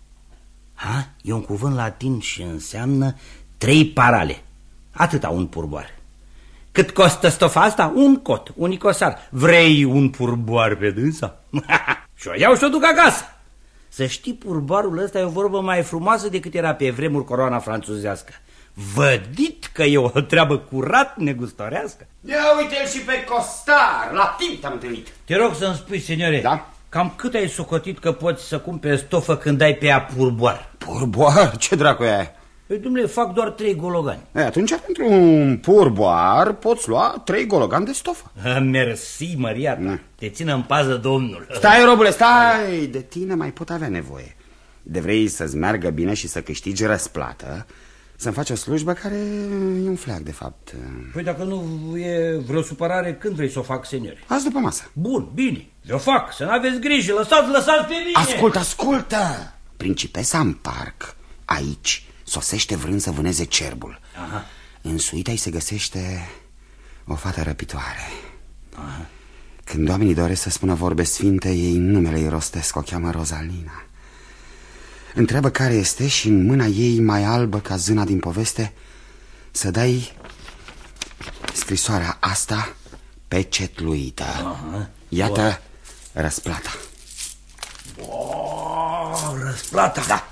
E un cuvânt latin și înseamnă 3 parale. Atâta un pourboar. Cât costă stofa asta? Un cot, un icosar. Vrei un pourboar pe dânsa? Și-o iau și-o duc acasă. Să știi, pourboarul ăsta e o vorbă mai frumoasă decât era pe vremuri coroana franțuzească. Vădit că e o treabă curat negustorească.
Ia uite-l și pe Costar, la timp te-am întâlnit.
Te rog să-mi spui, seniore,
da?
Cam cât ai socotit că poți să cumperi stofă când dai pe ea pourboar?
Pourboar? Ce dracu e aia?
Păi, dumne, fac doar 3 gologani.
Atunci, pentru un pourboar poți lua 3 gologani de stofă.
Mersi, Maria ta. Te țină în pază Domnul.
Stai, robule, stai! De tine mai pot avea nevoie. De vrei să-ți meargă bine și să câștigi răsplată, să-mi faci o slujbă care e un fleac, de fapt.
Păi dacă nu e vreo supărare, când vrei să o fac, seniore?
Azi după masă.
Bun, bine, eu fac, să n-aveți grijă, lăsați pe mine.
Ascultă! Principesa în parc, aici, sosește vrând să vâneze cerbul. În suita îi se găsește o fată răpitoare. Când oamenii doresc să spună vorbe sfinte, ei numele îi rostesc, o cheamă Rozalina. Întreabă care este și în mâna ei mai albă ca zâna din poveste să dai scrisoarea asta pecetluită. Iată răsplata.
răsplata.
Da.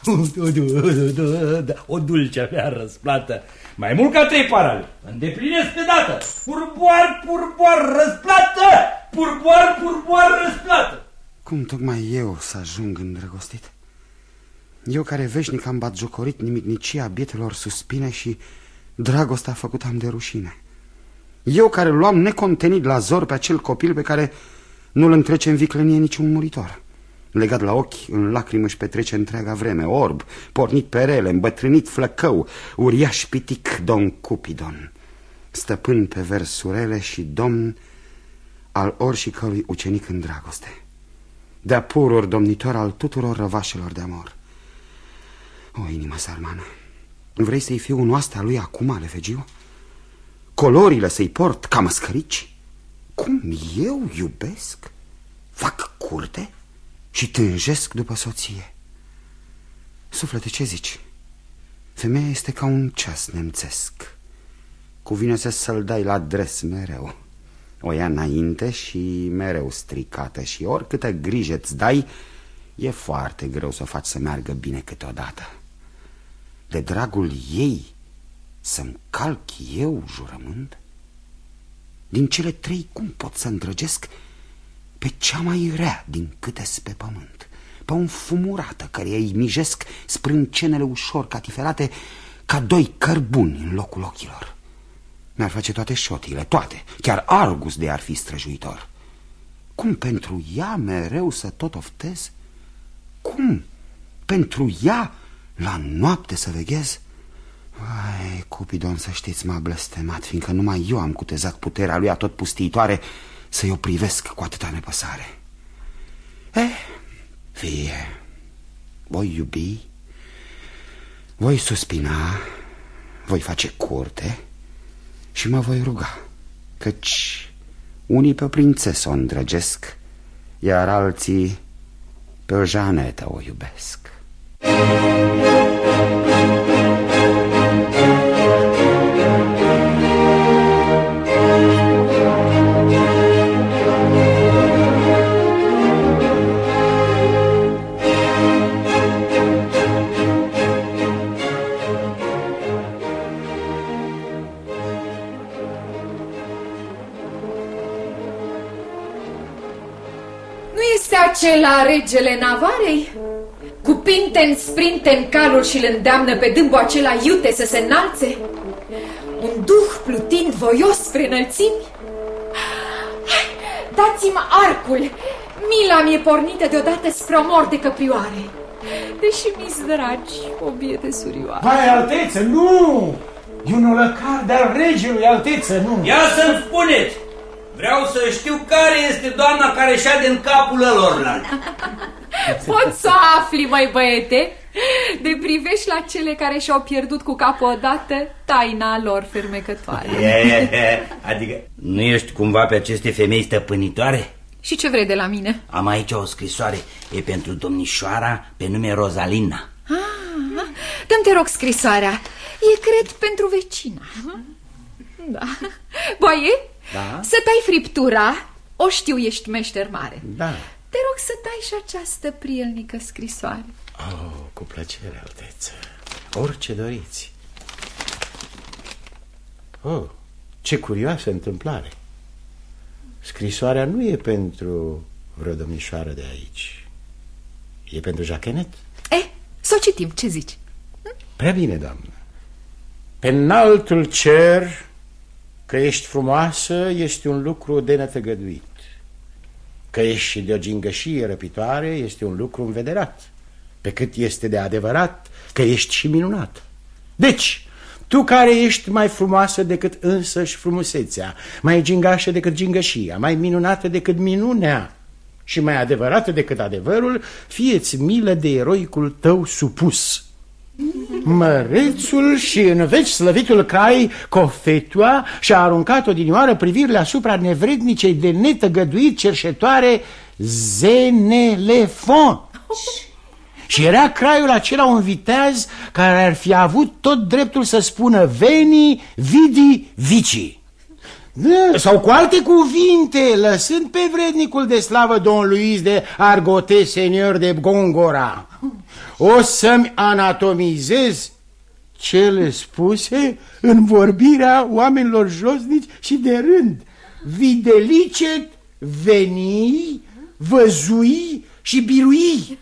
O dulce avea răsplată. Mai mult ca 3 parale. Îndeplinesc pe dată. Purboar, purboar, răsplată! Purboar, purboar, răsplată!
Cum tocmai eu să ajung îndrăgostit? Eu care veșnic am batjocorit nimicnicia bietelor suspine și dragostea a făcut-am de rușine. Eu care luam necontenit la zor pe acel copil pe care nu-l întrece în viclenie niciun muritor. Legat la ochi, în lacrimi își petrece întreaga vreme, orb, pornit pe rele, îmbătrânit flăcău, uriaș pitic Don Cupidon, stăpân pe versurele și domn al oricărui ucenic în dragoste, de-a pururi domnitor al tuturor răvașelor de amor. O, inimă sarmană, vrei să-i fiu un oaste a lui acum, Lefegiu? Colorile să-i port ca măscărici? Cum eu iubesc? Fac curte și tânjesc după soție. Suflete, ce zici? Femeia este ca un ceas nemțesc. Cuvine să-l dai la dres mereu. O ia înainte și mereu stricată. Și oricâtă grijă îți dai, e foarte greu să o faci să meargă bine câteodată. De dragul ei să-mi calc eu jurământ? Din cele 3 cum pot să îndrăgesc pe cea mai rea din câte-s pe pământ, pe o înfumurată care îi mijesc sprâncenele ușor catifelate ca 2 cărbuni în locul ochilor? Mi-ar face toate șotiile, toate, chiar Argus de ar fi străjuitor. Cum pentru ea mereu să tot oftez? Cum pentru ea la noapte să veghez? Ai, Cupidon, să știți, m-a blestemat, fiindcă numai eu am cutezat puterea lui atotpustiitoare să-i o privesc cu atâta nepăsare. Fie, voi iubi, voi suspina, voi face curte și mă voi ruga, căci unii pe prințesă o îndrăgesc, iar alții pe o Janetă o iubesc.
Acela regele Navarei? Cu pinten sprinte în calul și îl îndeamnă pe dâmbul acela iute să se înalțe? Un duh plutind voios spre înălțimi? Dați-mi arcul! Mila mi-e pornită deodată spre o mor de căprioare, deși mi-s dragi, o biete surioare.
Vai, alteță, nu! E un olăcar de-al regelui, alteță, nu!
Ia să-mi spuneți! Vreau să știu care este doamna care șade în capul lor.
Poți să afli, măi băiete, de privești la cele care și-au pierdut cu capul odată taina lor fermecătoare.
Adică nu ești cumva pe aceste femei stăpânitoare?
Și ce vrei de la mine? Am
aici o scrisoare, e pentru domnișoara pe nume Rosalina.
Dă-mi, te rog, scrisoarea. E, cred, pentru vecina. Da. Boaie?
Da?
Să tai friptura, o știu, ești meșter mare.
Da.
Te rog să tai și această prielnică scrisoare.
Oh, cu plăcere, alteță. Orice doriți. Oh, ce curioasă întâmplare. Scrisoarea nu e pentru vreo domnișoară de aici. E pentru Jachenet.
Să o citim, ce zici?
Prea bine, doamnă. Pe înaltul cer, că ești frumoasă este un lucru de netăgăduit. Că ești de o gingășie răpitoare este un lucru învederat. Pe cât este de adevărat că ești și minunat. Deci, tu care ești mai frumoasă decât însăși frumusețea, mai gingașă decât gingășia, mai minunată decât minunea și mai adevărată decât adevărul, fie-ți milă de eroicul tău supus. Mărețul și în veci slăvitul cai Cofetua și-a aruncat odinioară privirile asupra nevrednicei de netăgăduit cerșetoare Zenelefon. Și era craiul acela un viteaz care ar fi avut tot dreptul să spună veni, vidi, vici. Da, sau cu alte cuvinte, lăsând pe vrednicul de slavă Don Luis de Argote, senior de Gongora, o să-mi anatomizez cele spuse în vorbirea oamenilor josnici și de rând. Videlicet, veni, văzui și birui.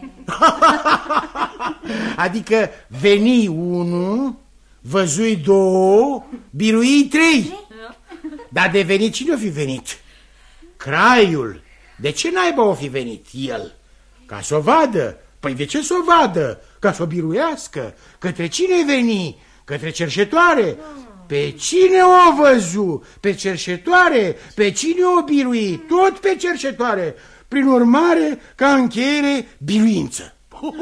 Adică veni 1, văzui 2, birui 3. Dar de venit cine o fi venit? Craiul. De ce naiba o fi venit el? Ca să o vadă. Păi de ce să o vadă? Ca să o biruiască. Către cine veni? Către cerșetoare. Pe cine o văzu? Pe cerșetoare. Pe cine o birui? Tot pe cerșetoare. Prin urmare, ca încheiere, biruință.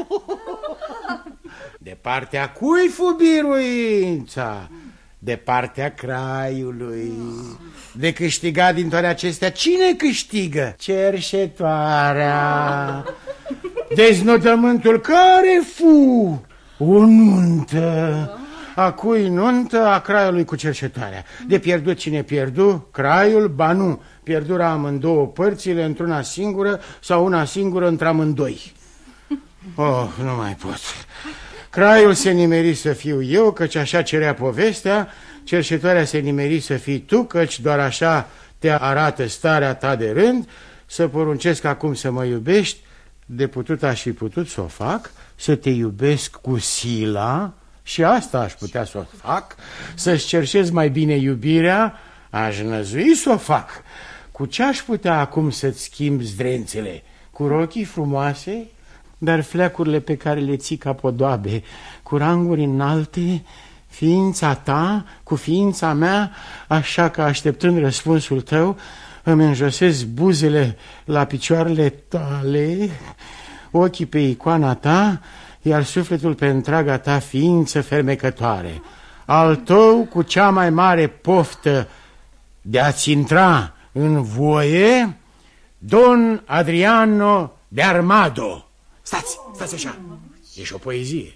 De partea cui fu biruința? De partea Craiului. De câștigat din toate acestea, cine câștigă? Cerșetoarea. Deznodământul care fu? O nuntă. A cui nuntă? A Craiului cu cerșetoarea. De pierdut cine pierdu? Craiul? Ba nu, pierdură amândouă părțile într-una singură sau una singură într-amândoi. Oh, nu mai pot. Craiul se nimeri să fiu eu, căci așa cerea povestea. Cerșetoarea se nimeri să fii tu, căci doar așa te arată starea ta de rând. Să poruncesc acum să mă iubești. De putut aș fi putut să o fac. Să te iubesc cu sila. Și asta aș putea să o fac. Să-ți cerșez mai bine iubirea. Aș năzui să o fac. Cu ce aș putea acum să-ți schimb zdrențele? Cu rochii frumoase, dar fleacurile pe care le ții ca podoabe, cu ranguri înalte, ființa ta cu ființa mea, așa că așteptând răspunsul tău, îmi înjosesc buzele la picioarele tale, ochii pe icoana ta, iar sufletul pe întreaga ta ființă fermecătoare. Al tău cu cea mai mare poftă de a-ți intra în voie, Don Adriano de Armado. Stați așa, e și o poezie.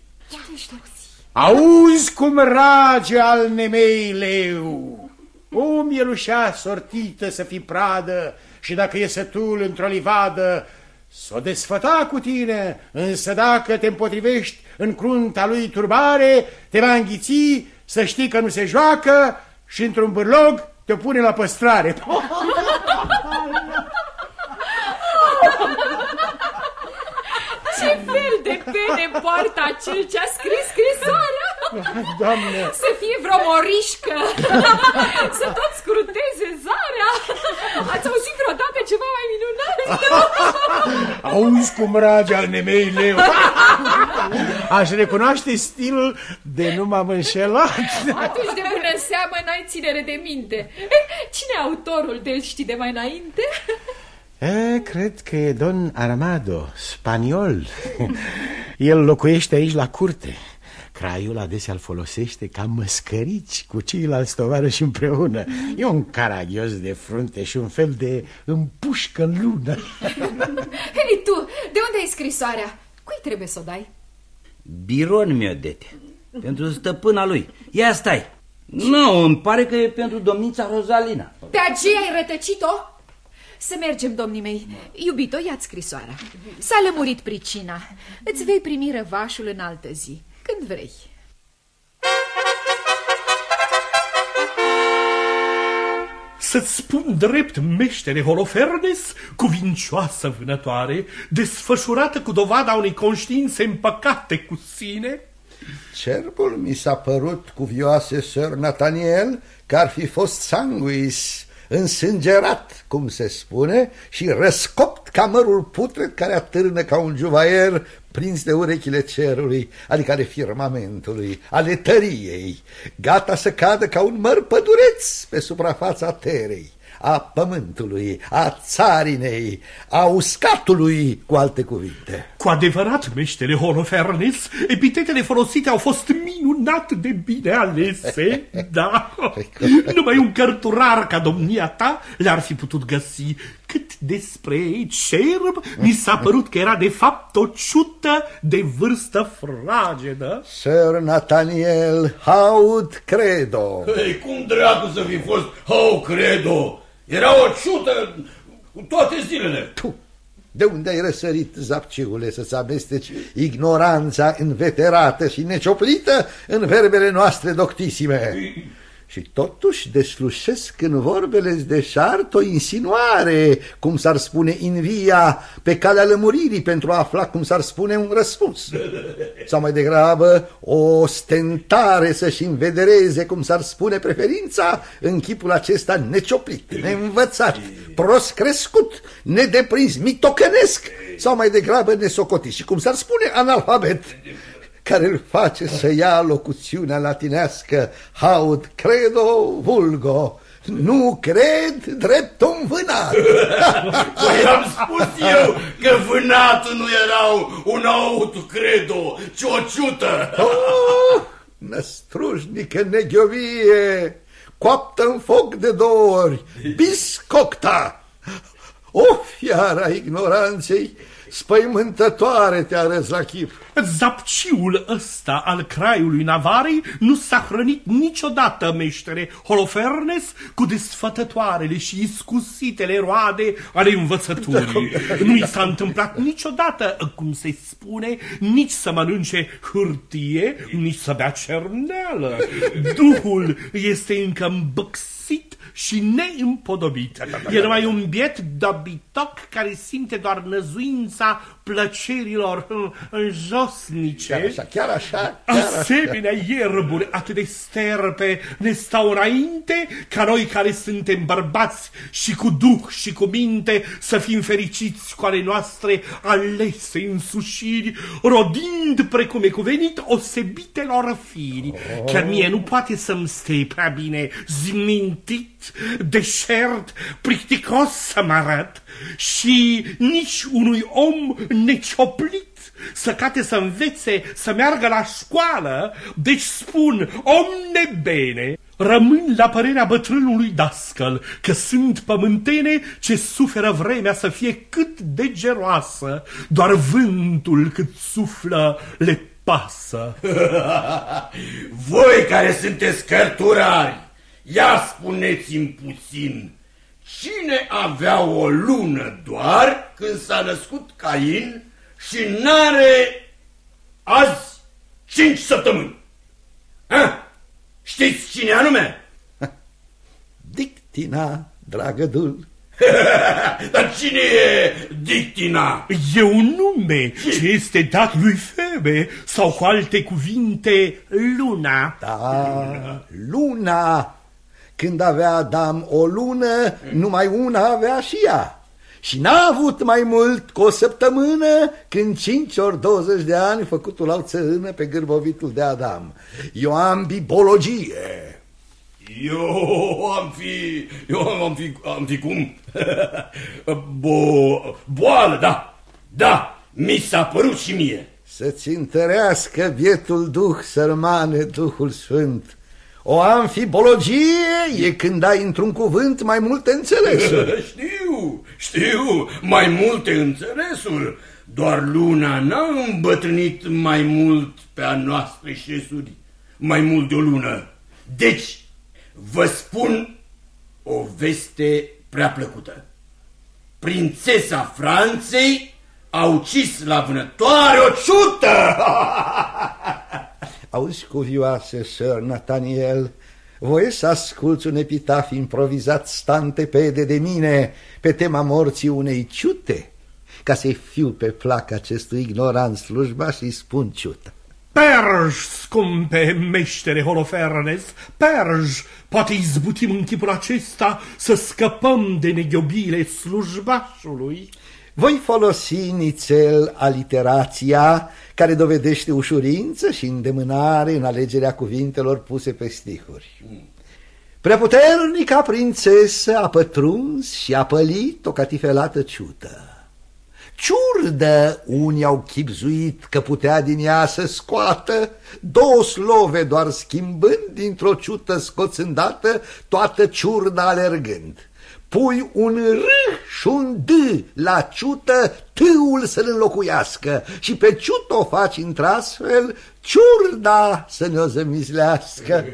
Auzi cum rage al nemei leu, o mielușea sortită să fii pradă, și dacă e sătul într-o livadă, s-o desfăta cu tine, însă dacă te împotrivești în crunta lui turbare, te va înghiți, să știi că nu se joacă, și într-un bârlog te pune la păstrare.
Ce fel de pene poartă acel ce-a scris scrisoarea?
Doamne!
Să fie vreo morișcă, să tot scruteze zarea. Ați auzit vreodată ceva mai minunat?
Auzi cum rage al nemei leu. Aș recunoaște stilul de nu m-am înșelat.
Atunci de bună seamă n-ai ținere de minte. Cine e autorul de-l știi de mai înainte?
Cred că e Don Armado, spaniol. El locuiește aici la curte. Craiul adesea îl folosește ca măscărici cu ceilalți tovarăși împreună. E un caragios de frunte și un fel de împușcă în lună.
Hei, tu, de unde ai scrisoarea? Cui trebuie să o dai?
Biron mi-o dete, pentru stăpâna lui. Ia stai. Nu, îmi pare că e pentru domnița Rozalina.
Pe aceea ai rătăcit-o? Să mergem, domnii mei. Iubito, ia-ți scrisoarea. S-a lămurit pricina. Îți vei primi răvașul în altă zi, când vrei.
Să-ți spun drept, meștere Holofernes, cuvincioasă vânătoare, desfășurată cu dovada unei conștiințe împăcate cu sine?
Cerbul mi s-a părut cuvioase, Sir Nathaniel, că ar fi fost sanguis, însângerat, cum se spune, și răscopt ca mărul putred care atârnă ca un juvaier prins de urechile cerului, adică ale firmamentului, ale tăriei, gata să cadă ca un măr pădureț pe suprafața terei, a pământului, a țarinei, a uscatului, cu alte cuvinte.
Cu adevărat, meștere Holofernes, epitetele folosite au fost minunat de bine alese, da. Numai un cărturar ca domnia ta le-ar fi putut găsi. Cât despre cerb, mi s-a părut că era de fapt o ciută de vârstă fragedă.
Sir Nathaniel, haud credo.
Ei, cum dracu să fi fost haud credo? Era o ciută toate zilele.
De unde ai răsărit, zapciule, să-ți amesteci ignoranța înveterată și necioplită în verbele noastre doctisime? Și totuși deslușesc în vorbele-ți deșart o insinuare, cum s-ar spune invia, pe calea lămuririi pentru a afla, cum s-ar spune, un răspuns. Sau mai degrabă o ostentare să-și învedereze, cum s-ar spune, preferința în chipul acesta necioplit, neînvățat, prost crescut, nedeprins, mitocănesc, sau mai degrabă nesocotit și, cum s-ar spune, analfabet, care îl face să ia locuțiunea latinească haud credo vulgo, nu cred drept un vânat.
Păi am spus eu că vânatul nu era un aut credo, ci o ciută.
Năstrușnică neghiovie, coaptă în foc de 2 ori, biscocta. O fiara ignoranței, spăimântătoare te arăți la chip.
Zapciul ăsta al craiului Navarei nu s-a hrănit niciodată, meștere Holofernes, cu desfătătoarele și iscusitele roade ale învățăturii. Nu i s-a întâmplat niciodată, cum se spune, nici să mănânce hârtie, nici să bea cerneală. Duhul este încă îmbăxit și neîmpodobit. E numai un biet dobitoc care simte doar năzuința plăcerilor josnice.
Chiar așa.
Asemenea ierburi atât de sterpe ne stau înainte ca noi care suntem bărbați și cu duh și cu minte să fim fericiți cu ale noastre alese însușiri, rodind precum e cuvenit osebitelor firi. Chiar mie nu poate să-mi stea prea bine zmintit, deșert, plicticos să mă arăt și nici unui om necioplit să cate să învețe să meargă la școală, deci spun, omne bene, rămân la părerea bătrânului dascăl că sunt pământene ce suferă vremea să fie cât de geroasă, doar vântul cât suflă le pasă.
Voi care sunteți cărturari, ia spuneți-mi puțin, cine avea o lună doar când s-a născut Cain și n-are azi 5 săptămâni? Ha? Știți cine anume?
Dictina, dragă dul.
Dar cine e Dictina?
E un nume ce este dat lui Febe, sau cu alte cuvinte, Luna.
Da, Luna. Când avea Adam o lună, numai una avea și ea. Și n-a avut mai mult cu o săptămână când 5 ori 20 de ani făcutul au țărână pe gârbovitul de Adam. Eu am bibologie.
Eu am fi cum? Boală, da, mi s-a părut și mie.
Să-ți întărească bietul duh, sărmane, Duhul Sfânt. O amfibologie e când ai într-un cuvânt mai multe înțelesuri.
Știu, mai multe înțelesuri. Doar luna n-a îmbătrânit mai mult pe a noastre șesuri, mai mult de o lună. Deci, vă spun o veste prea plăcută. Prințesa Franței a ucis la vânătoare o ciută!
Auzi, cuvioase, săr Nathaniel, voie să asculți un epitaf improvizat stantepede de mine pe tema morții unei ciute, ca să-i fiu pe plac acestui ignorant slujba și-i spun ciută.
Perj, scumpe meștere Holofernes, perj, poate izbutim în tipul acesta să scăpăm de neghiobile slujbașului.
Voi folosi nițel aliterația, care dovedește ușurință și îndemânare în alegerea cuvintelor puse pe stihuri. Preaputernica prințesă a pătruns și a pălit o catifelată ciută. Ciurdă unii au chipzuit că putea din ea să scoată 2 slove doar schimbând, dintr-o ciută scoțândată toată ciurda alergând. Pui un R și un D la ciută, T-ul să-l înlocuiască și pe ciută o faci într-astfel ciurda să ne-o zămislească.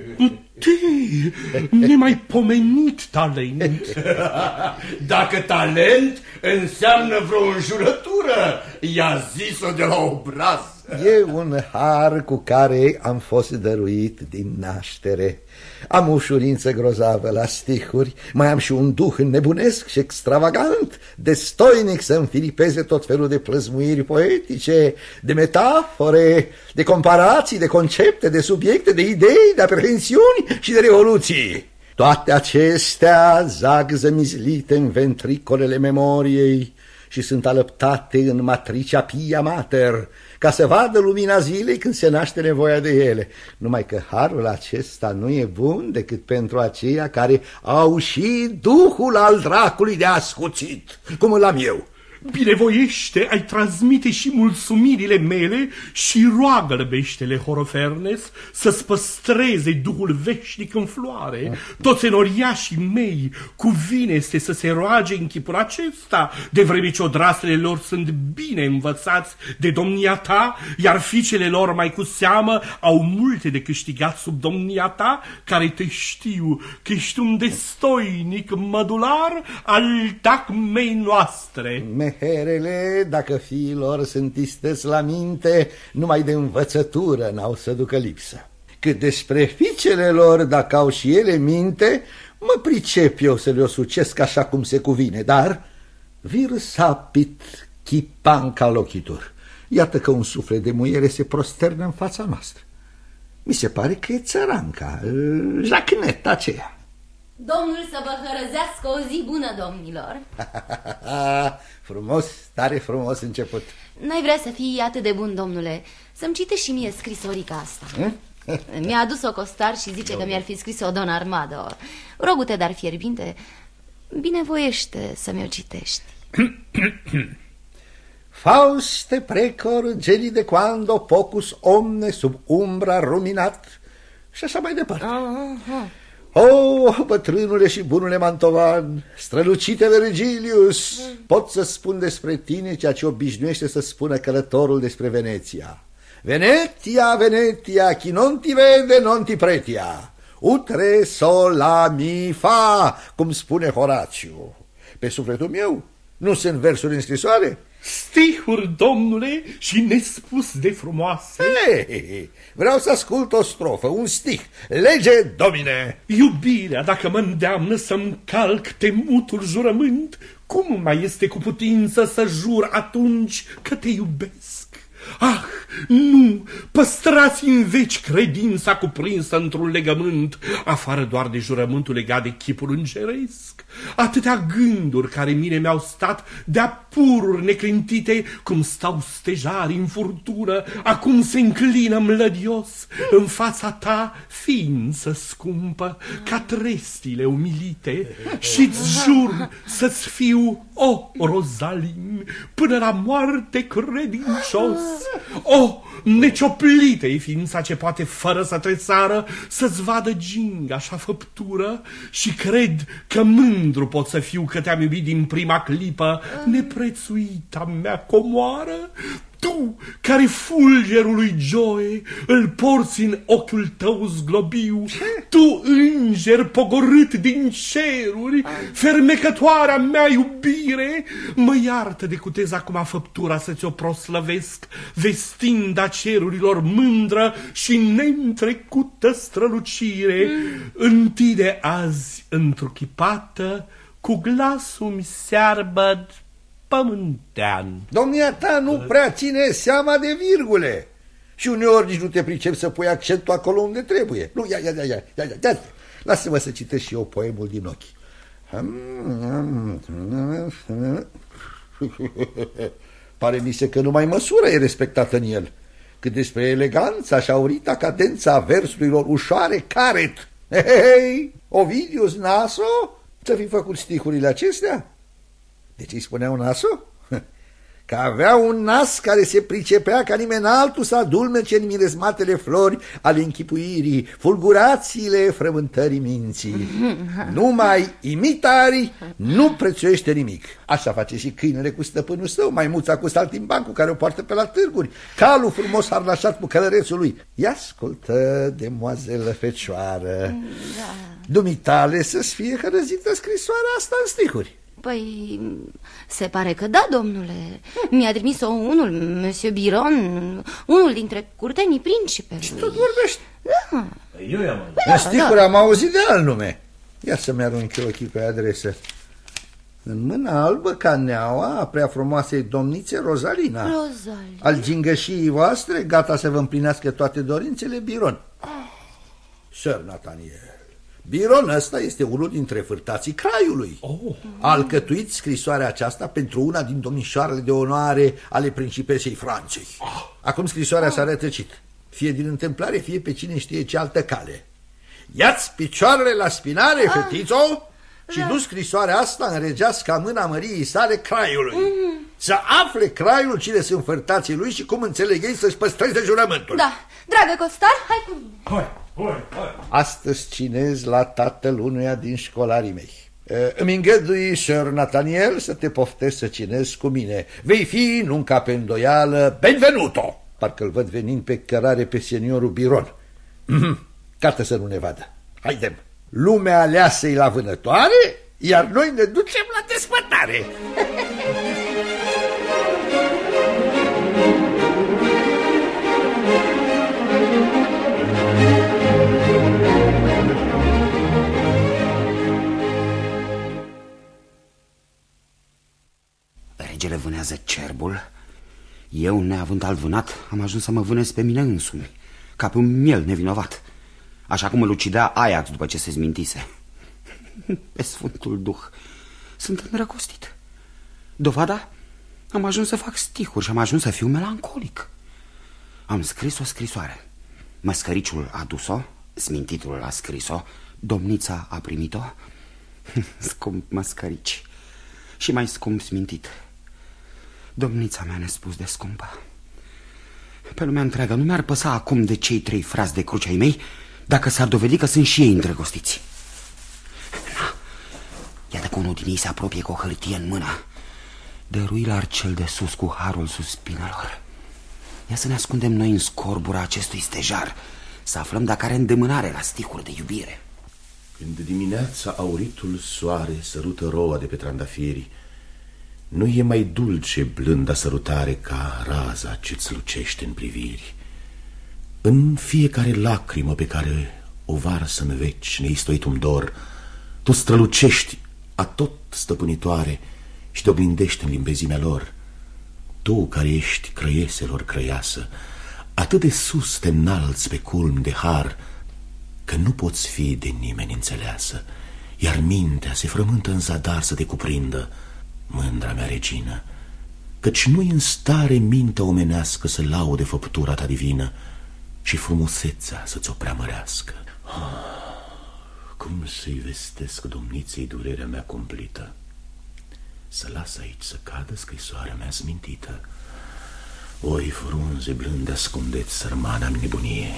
Nemaipomenit talent.
Dacă talent înseamnă vreo înjurătură, i-a zis-o de la obraz.
E un har cu care am fost dăruit din naștere. Am o ușurință grozavă la stihuri, mai am și un duh nebunesc și extravagant, destoinic să înfilipeze tot felul de plăzmuiri poetice, de metafore, de comparații, de concepte, de subiecte, de idei, de aprehensiuni și de revoluții. Toate acestea zag zămizlite în ventricolele memoriei și sunt alăptate în matricea Pia Mater, ca să vadă lumina zilei când se naște nevoia de ele. Numai că harul acesta nu e bun decât pentru aceia care au și duhul al dracului de ascuțit, cum îl am eu.
Binevoiește ai transmite și mulțumirile mele și roagă-l beștele Holofernes să-ți păstreze duhul veșnic în floare. Toți enoriașii mei cuvine este să se roage în chipul acesta, de vreme ce odraslele lor sunt bine învățați de domnia ta, iar fiicele lor mai cu seamă au multe de câștigat sub domnia ta, care te știu că ești un destoinic mădular al tacmei noastre.
Meherele, dacă fiilor sunt isteți la minte, numai de învățătură n-au să ducă lipsă. Cât despre fiicele lor, dacă au și ele minte, mă pricep eu să le-o sucesc așa cum se cuvine, dar vir sapit chipan calochitur. Iată că un suflet de muiere se prosternă în fața noastră. Mi se pare că e țăranca, jacneta aceea.
Domnul să vă hărăzească o zi bună, domnilor.
Frumos, tare frumos început.
N-ai vrea să fii atât de bun, domnule, să-mi citești și mie scrisorica asta. Mi-a adus-o Costar și zice că mi-ar fi scris-o Don Armado. Rogu-te, dar fierbinte, binevoiește să mi-o citești.
Fauste precor gelide quando pocus omne sub umbra ruminat. Și așa mai departe. Oh, bătrânule și bunule Mantovan, strălucite Vergilius, pot să spun despre tine ceea ce obișnuiește să spună călătorul despre Veneția. Venetia, Venetia, chi non ti vede, non ti pretia. Utre sola mi fa, cum spune Horațiu. Pe sufletul meu nu sunt versuri în scrisoare?
Stihuri, domnule, și nespus de frumoase.
Hey, vreau să ascult o strofă, un stih. Lege, domine!
Iubirea, dacă mă îndeamnă să-mi calc temutul jurământ, cum mai este cu putință să jur atunci că te iubesc? Ah, nu, păstrați în veci credința cuprinsă într-un legământ, afară doar de jurământul legat de chipul îngeresc. Atâtea gânduri care mine mi-au stat de-a pururi neclintite, cum stau stejari în furtună, acum se înclină mlădios în fața ta, ființă scumpă, ca trestile umilite, și-ți jur să-ți fiu, o Rozalin, până la moarte credincios. Oh, necioplită-i ființa ce poate fără să tresară să-ți vadă gingașa făptură și cred că mândru pot să fiu că te-am iubit din prima clipă, neprețuita mea comoară. Tu, care fulgerul lui Joe îl porți în ochiul tău zglobiu, tu, înger pogorât din ceruri, fermecătoarea mea iubire, mă iartă de cutez acum făptura să ți-o proslăvesc, vestind a cerurilor mândră și neîntrecută strălucire, întâi azi întruchipată, cu glasul-mi searbăd pământean.
Domnia ta nu prea ține seama de virgule și uneori nici nu te pricep să pui accentul acolo unde trebuie. Nu, ia. Lasă-mă să citesc și eu poemul din ochi. Pare mi se că numai măsură e respectată în el. Cât despre eleganța și aurita cadența versurilor ușoare, caret. Hei, Ovidius Naso, să fi făcut stihurile acestea? De ce îi spuneau Naso? că avea un nas care se pricepea ca nimeni altul să adulmece în mirezmatele flori ale închipuirii, fulgurațiile frământării minții. Numai imitari nu prețuiește nimic. Așa face și câinele cu stăpânul său, maimuța cu saltimbancul care o poartă pe la târguri, calul frumos harnașat cu călărețul lui. Ia ascultă, demoazelă fecioară, dumitale să-ți fie hărăzită scrisoarea asta în stihuri.
Păi, se pare că da, domnule. Mi-a trimis-o unul, Monsieur Biron, unul dintre curtenii principelui.
Și tot vorbești?
Da.
Eu i-am auzit.
În stihuri am auzit de alt nume. Ia să-mi arunc ochii pe adresă. În mâna albă ca neaua a prea frumoasei domnițe Rozalina. Al gingășii voastre, gata să vă împlinească toate dorințele, Biron. Sir Nathaniel, Biron ăsta este unul dintre fârtații Craiului. A alcătuit scrisoarea aceasta pentru una din domnișoarele de onoare ale principesei Franței. Acum scrisoarea s-a rătăcit, fie din întâmplare, fie pe cine știe ce altă cale. Ia-ți picioarele la spinare, fetițo, și du scrisoarea asta în regeasca mâna măriei sale Craiului. Să afle Craiul cine sunt fărtații lui și cum înțeleg ei să-și păstreze jurământul.
Da, dragă Costar, hai cu mine.
Hai.
Astăzi cinez la tatăl unuia din școlarii mei. Îmi îngădui, Sir Nathaniel, să te poftesc să cinezi cu mine. Vei fi, nu ca pe îndoială, benvenuto. Parcă-l văd venind pe cărare pe seniorul Biron. Carte să nu ne vadă. Haidem. Lumea aleasă-i la vânătoare, iar noi ne ducem la despătare.
Regele vânează cerbul. Eu, neavând alt vânat, am ajuns să mă vânez pe mine însumi, ca pe un miel nevinovat, așa cum îl ucidea Ajax după ce se zmintise. Pe Sfântul Duh, sunt îndrăgostit. Dovada? Am ajuns să fac stihuri și am ajuns să fiu melancolic. Am scris o scrisoare. Măscăriciul a dus-o, smintitul a scris-o, domnița a primit-o. Scump măscărici și mai scump smintit. Domnița mea nespus de scumpă. Pe lumea întreagă nu mi-ar păsa acum de cei 3 frați de cruce ai mei, dacă s-ar dovedi că sunt și ei îndrăgostiți. Na, iată că unul din ei se apropie cu o hârtie în mână. Dărui-l cel de sus cu harul suspinelor. Ia să ne ascundem noi în scorbura acestui stejar, să aflăm dacă are îndemânare la stihuri de iubire.
Când dimineața auritul soare sărută roa de pe trandafiri, nu e mai dulce blânda sărutare ca raza ce-ți lucește în priviri. În fiecare lacrimă pe care o varsă în veci neistoit un dor, tu strălucești atot stăpânitoare și te oglindești în limbezimea lor. Tu care ești crăieselor crăiasă, atât de sus te înalți pe culmi de har, că nu poți fi de nimeni înțeleasă, iar mintea se frământă în zadar să te cuprindă, mândra mea regină, căci nu-i în stare mintea omenească să laude făptura ta divină și frumusețea să-ți o preamărească. Cum să-i vestesc domniței durerea mea cumplită? Să las aici să cadă scrisoarea mea zmintită. Oi, frunze blânde, ascundeți sărmana-mi nebunie.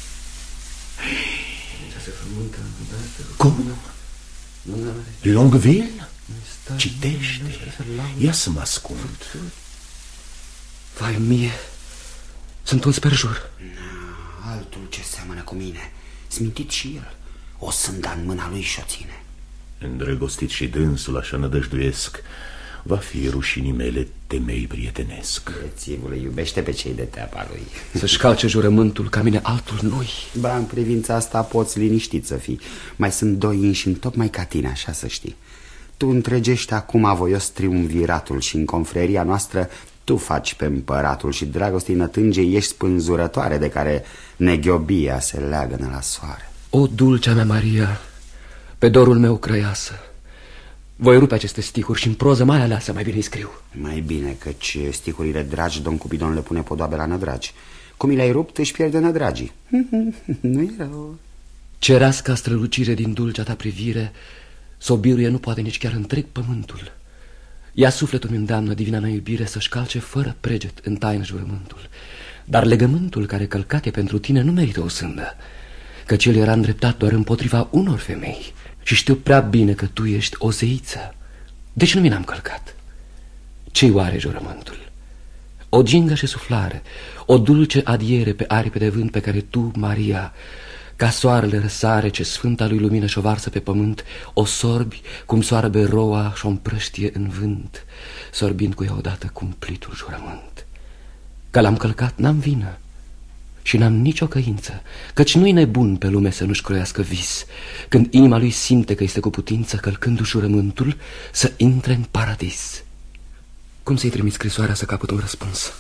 Cum? Longueville? Citește. Ia să mă ascund.
Vai mie, sunt un sperjur.
Altul ce seamănă cu mine, smintit și el. O sânda în mâna lui și o ține.
Îndrăgostit și dânsul, așa nădăjduiesc, va fi rușinii mele temei prietenesc.
Rețivule iubește pe cei de teapa lui.
Să-și calce jurământul, ca mine altul nu-i.
Ba, în privința asta poți liniștit să fii. Mai sunt 2 înșini tocmai ca tine, așa să știi. Tu întregești acum voios triumviratul și în confreria noastră tu faci pe împăratul și dragostii nătângei ești spânzurătoare de care neghiobia se leagănă la soare.
O, dulcea mea Maria, pe dorul meu crăiasă, voi rupe aceste stihuri și în proză mai aleasă mai bine scriu.
Mai bine, căci stihurile dragi Don Cupidon le pune podoabe la nădragi. Cum i le-ai rupt, își pierde nădragii. Nu e rău.
Cereasca strălucire din dulcea ta privire să o biruie nu poate nici chiar întreg pământul.
Ia sufletul mi îndeamnă, divina mea iubire, să-și calce fără preget în taină jurământul. Dar legământul care călcat e pentru tine nu merită o sândă, căci el era îndreptat doar împotriva unor femei. Și știu prea bine că tu ești o zeiță. Deci nu mi l-am călcat. Ce-i oare jurământul? O gingă și suflare, o dulce adiere pe aripe de vânt pe care tu, Maria, ca soarele răsare ce sfânta lui lumină și-o varsă pe pământ, o sorbi cum soarbe roa și-o împrăștie în vânt, sorbind cu ea odată cumplitul jurământ. Că l-am călcat n-am vină și n-am nicio căință, căci nu-i nebun pe lume să nu-și croiască vis, când inima lui simte că este cu putință, călcându-și jurământul, să intre în paradis. Cum să-i trimit scrisoarea să capăt un răspuns?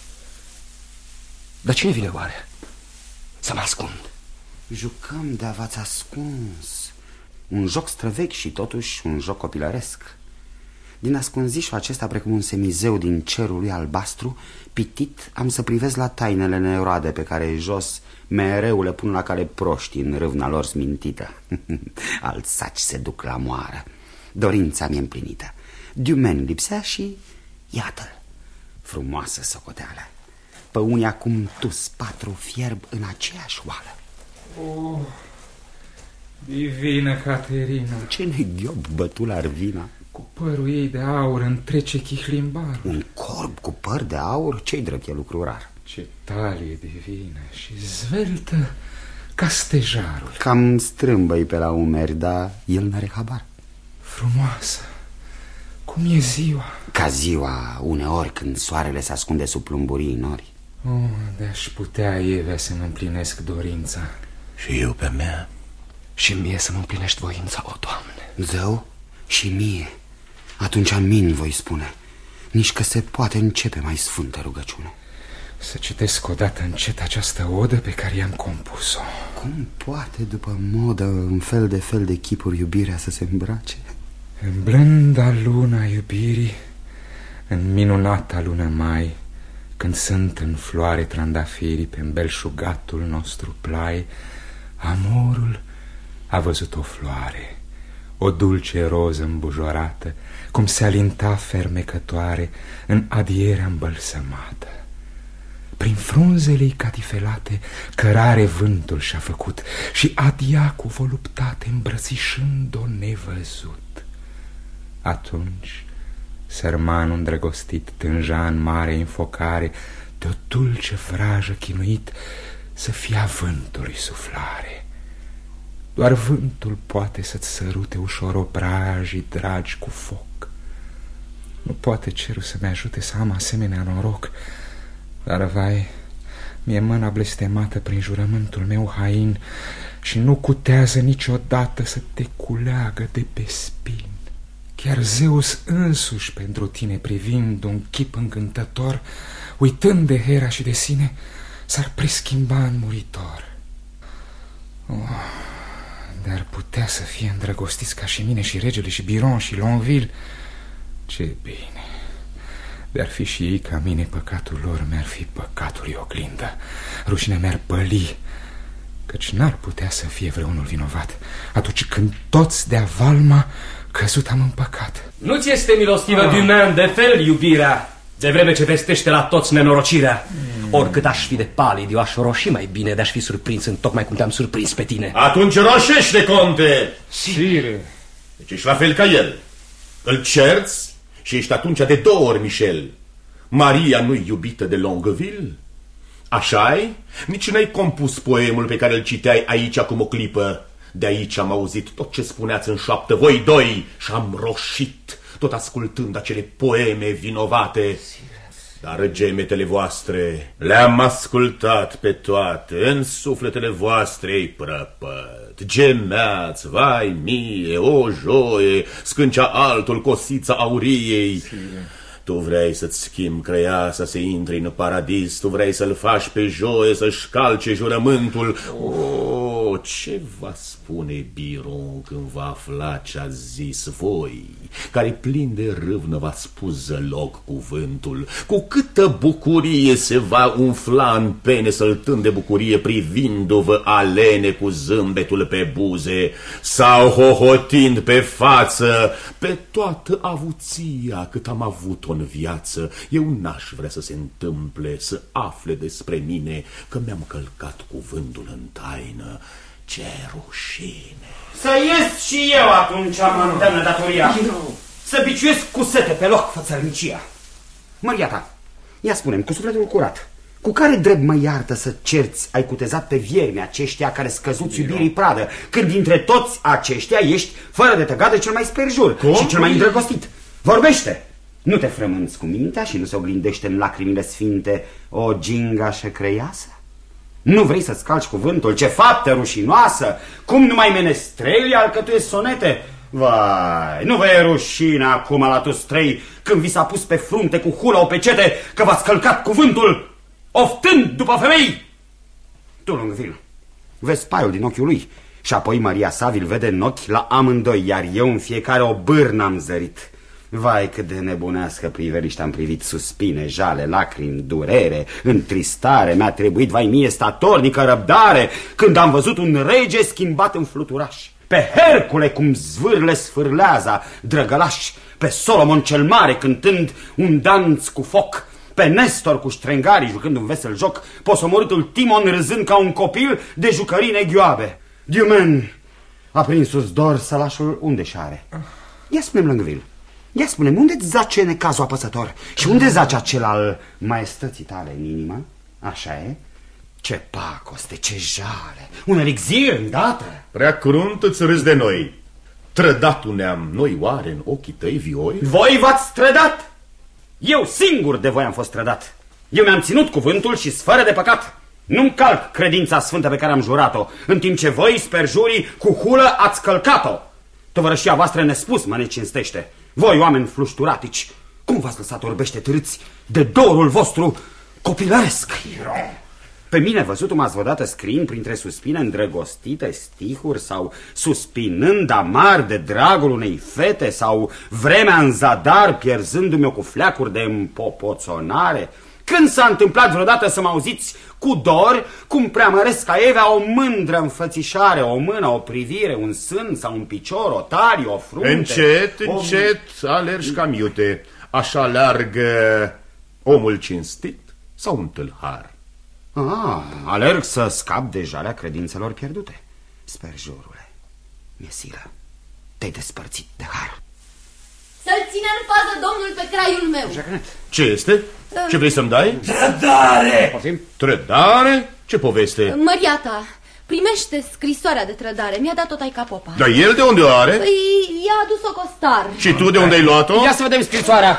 Dar cine vine oare? Să mă ascund.
Jucăm de-a v-ați ascuns. Un joc străvechi și totuși un joc copilăresc. Din ascunzișul acesta, precum un semizeu din cerul lui albastru, pitit, am să privesc la tainele neroade pe care jos mereu le pun la cale proști în râvna lor smintită. Alți saci se duc la moară. Dorința mi-e împlinită. Dumen lipsea și iată-l. Frumoasă socoteală. Pe unii acum tu-s 4 fierb în aceeași oală.
Oh, divină Caterina.
Ce neghiob bătul ar vina.
Cu părul ei de aur întrece chihlimbar.
Un corb cu păr de aur? Ce-i drept, e lucru rar.
Ce talie divină și zveltă ca stejarul.
Cam strâmbă-i pe la umeri, dar el n-are habar.
Frumoasă, cum e ziua.
Ca ziua uneori când soarele se ascunde sub plumburii nori.
Oh, de-aș putea, Eve, să-mi împlinesc dorința.
Și eu pe mea.
Și mie să mă împlinești voința, o Doamne.
Zău? Și mie. Atunci amin voi spune. Nici că se poate începe mai sfântă rugăciune.
Să citesc odată încet această odă pe care i-am compus-o.
Cum poate după modă în fel de chipuri iubirea să se îmbrace?
În blânda luna iubirii, în minunata lună mai, când sunt în floare trandafirii pe îmbelșugatul nostru plai, amorul a văzut o floare, o dulce roză îmbujorată, cum se alinta fermecătoare în adierea îmbălsămată. Prin frunzele-i catifelate cărare vântul și-a făcut și adia cu voluptate îmbrățișând-o nevăzut. Atunci sărmanul îndrăgostit tânja în mare înfocare de o dulce vrajă chinuit să fie a vântului suflare. Doar vântul poate să-ți sărute ușor obrajii dragi cu foc. Nu poate cerul să-mi ajute să am asemenea noroc, dar, vai, mi-e mâna blestemată prin jurământul meu hain și nu cutează niciodată să te culeagă de pe spin. Chiar Zeus însuși pentru tine privind un chip încântător, uitând de Hera și de sine, s-ar preschimba în muritor. Oh, dar putea să fie îndrăgostiți ca și mine și regele și Biron și Longueville. Ce bine! De-ar fi și ei ca mine, păcatul lor mi-ar fi păcatul oglindă. Rușinea mi-ar păli, căci n-ar putea să fie vreunul vinovat atunci când toți de-a valma căzut am în păcat.
Nu ți este milostivă Dumain de fel iubirea, de vreme ce vestește la toți nenorocirea. Oricât aș fi de palid, eu aș roși mai bine de-aș fi surprins în tocmai cum te-am surprins pe tine.
Atunci roșește, conte!
Sire!
Deci ești la fel ca el. Îl cerți și ești atunci de 2 ori Michel. Maria nu-i iubită de Longueville? Așa-i? Nici n-ai compus poemul pe care îl citeai aici acum o clipă. De aici am auzit tot ce spuneați în șoaptă voi doi și am roșit, tot ascultând acele poeme vinovate. Dar gemetele voastre le-am ascultat pe toate, în sufletele voastre-i prăpăt. Gemeați, vai mie, o joie, scâncea altul cosița auriei. Tu vrei să-ți schimbi creiasa, să intri în paradis, tu vrei să-l faci pe joie, să-și calce jurământul. ce va spune Biron când va afla ce a zis voi, care plin de râvnă v-a spus zăloc cuvântul? Cu câtă bucurie se va umfla în pene, săltând de bucurie, privindu-vă alene cu zâmbetul pe buze, sau hohotind pe față pe toată avuția cât am avut-o în viață. Eu n-aș vrea să se întâmple să afle despre mine că mi-am călcat cuvântul în taină. Ce rușine!
Să ies și eu atunci mă îndemnă datoria. Să biciuiesc cu sete pe loc fățărnicia. Măria ta, ia spune-mi cu sufletul curat, cu care drept mă iartă să cerți ai cutezat pe viermi aceștia care scăzuți iubirii pradă, când dintre toți aceștia ești fără de tăgadă cel mai sperjur și cel mai îndrăgostit? Vorbește! Nu te frămânți cu mintea și nu se oglindește în lacrimile sfinte o gingașă creiasă? Nu vrei să-ți calci cuvântul? Ce faptă rușinoasă! Cum numai menestrelii alcătuiesc sonete? Vai, nu vă e rușine acum la toți trei când vi s-a pus pe frunte cu hulă o pecete că v-ați călcat cuvântul, oftând după femei? Tu, Lungville, vezi paiul din ochiul lui și apoi Maria sa vi-l vede în ochi la amândoi, iar eu în fiecare o bârnă am zărit. Vai, cât de nebunească priveliște am privit, suspine, jale, lacrimi, durere, întristare. Mi-a trebuit, vai mie, statornică răbdare când am văzut un rege schimbat în fluturaș, pe Hercule cum zvârle sfârlează drăgălaș, pe Solomon cel Mare cântând un danț cu foc, pe Nestor cu ștrengarii jucând un vesel joc, posomorâtul Timon râzând ca un copil de jucării neghioabe. Diumen, aprinsus dor sălașul unde și-are? Ia spune-mi, Lungville, ia spune-mi, unde-ți zace necazul apăsător? Și unde zace acel al maestății tale în inimă? Așa e? Ce pacoste, ce jale! Un elixir îndată!
Prea crunt îți râzi de noi. Trădatul ne-am noi oare în ochii tăi vioi?
Voi v-ați trădat! Eu singur de voi am fost trădat. Eu mi-am ținut cuvântul și sfără de păcat. Nu-mi calc credința sfântă pe care am jurat-o, în timp ce voi, sperjurii, cu hulă ați călcat-o. Tovărășia voastră nespus mă necinstește. Voi, oameni flușturatici, cum v-ați lăsat orbește târâți de dorul vostru copilăresc? Pe mine văzut m-ați vădată scriind printre suspine îndrăgostite stihuri, sau suspinând amar de dragul unei fete, sau vremea în zadar pierzându-mi-o cu fleacuri de împopoțonare? Când s-a întâmplat vreodată să mă auziți cu dor cum preamăresc ca Evea o mândră înfățișare, o mână, o privire, un sân sau un picior, o talie, o frunte?
Încet, încet, alergi cam iute. Așa leargă omul cinstit sau un tâlhar?
Alerg să scap de jalea credințelor pierdute. Sperjurule, mi-e silă, te-ai despărțit de har.
Să-l ține în fază domnul pe craiul meu.
Ce este? Ce vrei să-mi dai?
Trădare!
Trădare? Ce poveste?
Măria ta, primește scrisoarea de trădare. Mi-a dat-o taica popa.
Dar el de unde o are?
Păi, i-a adus-o Costar.
Și tu de unde ai luat-o?
Ia să vedem scrisoarea.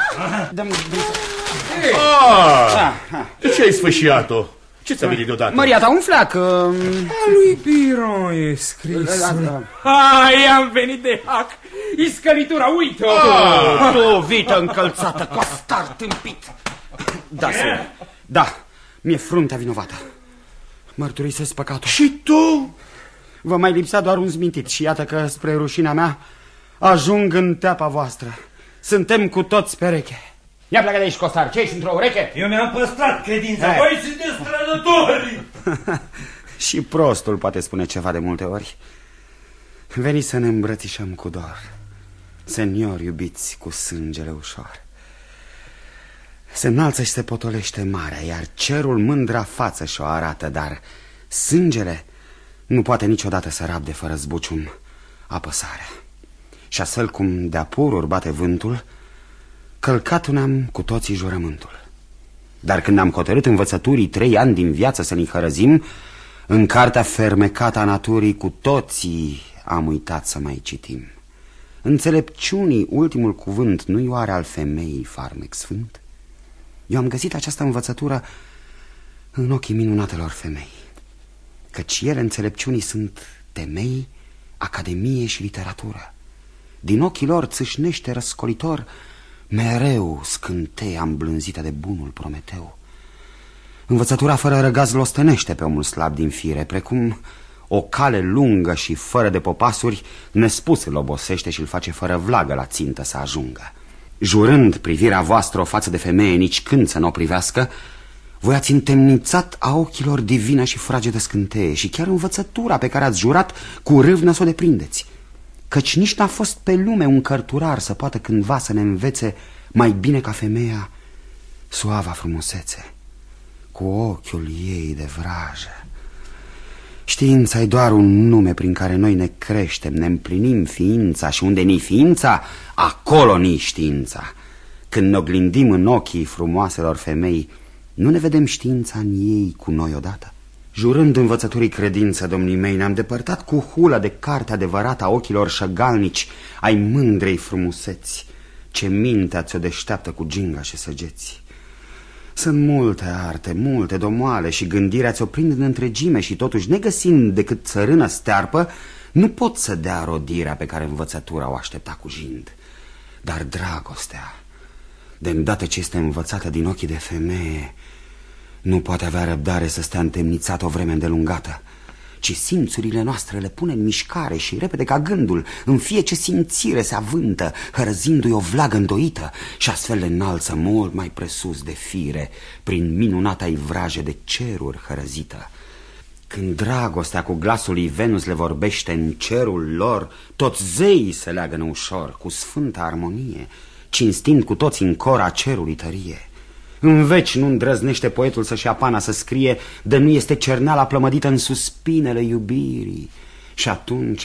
De ce ai sfâșiat-o? Ce ți-a venit deodată?
Maria ta, un fleac.
A lui Biron e scris.
Hai, am venit de hac. Iscălitura, uite-o.
Tu, vită încălțată, Costar tâmpit. Da, sire, da, mi-e fruntea vinovată. Mărturisesc păcatul.
Și tu?
Vă mai lipsea doar un zmintit și iată că, spre rușinea mea, ajung în teapa voastră. Suntem cu toți pereche. Ia pleacă de aici, Costar, ce ești într-o ureche?
Eu mi-am păstrat credința, voi sunteți strădători!
Și prostul poate spune ceva de multe ori. Veniți să ne îmbrățișăm cu dor, seniori iubiți cu sângele ușor. Se înalță și se potolește marea, iar cerul mândra față și-o arată, dar sângele nu poate niciodată să rabde fără zbucium apăsarea. Și astfel cum de-a pururi bate vântul, călcat ne-am cu toții jurământul. Dar când am hotărât învățăturii 3 ani din viață să ne hărăzim, în cartea fermecată a naturii cu toții am uitat să mai citim. Înțelepciunii ultimul cuvânt nu-i oare al femeii farmec sfânt? Eu am găsit această învățătură în ochii minunatelor femei, căci ele înțelepciunii sunt temei, academie și literatură. Din ochii lor țâșnește răscolitor mereu scânteia îmblânzită de bunul Prometeu. Învățătura fără răgaz lostănește pe omul slab din fire, precum O cale lungă și fără de popasuri, nespus îl obosește și îl face fără vlagă la țintă să ajungă. Jurând privirea voastră o față de femeie nici când să nu o privească, voi ați întemnițat a ochilor divină și fragedă scânteie și chiar învățătura pe care ați jurat cu râvnă să o deprindeți. Căci nici n-a fost pe lume un cărturar să poată cândva să ne învețe mai bine ca femeia suava frumusețe, cu ochiul ei de vrajă. Știința e doar un nume prin care noi ne creștem, ne împlinim ființa și unde ni ființa, acolo ni știința. Când ne oglindim în ochii frumoaselor femei, nu ne vedem știința în ei cu noi odată? Jurând învățătorii credință, domnii mei, ne-am depărtat cu hulă de cartea adevărată a ochilor șăgalnici ai mândrei frumuseți, ce mintea ți-o deșteaptă cu ginga și săgeți. Sunt multe arte, multe domoale și gândirea ți-o prind în întregime și totuși, negăsind decât țărână stearpă, nu pot să dea rodirea pe care învățătura o aștepta cu jind. Dar dragostea, de îndată ce este învățată din ochii de femeie, nu poate avea răbdare să stea întemnițată o vreme îndelungată, ci simțurile noastre le pune în mișcare și repede ca gândul, în fie ce simțire se avântă, hărăzindu-i o vlagă îndoită și astfel le înalță mult mai presus de fire, prin minunata ivraje de ceruri hărăzită. Când dragostea cu glasul lui Venus le vorbește în cerul lor, toți zeii se leagănă ușor, cu sfântă armonie, cinstind cu toți în cor a cerului tărie. În veci nu îndrăznește poetul să-și ia pana să scrie de nu este cerneala plămădită în suspinele iubirii. Și atunci,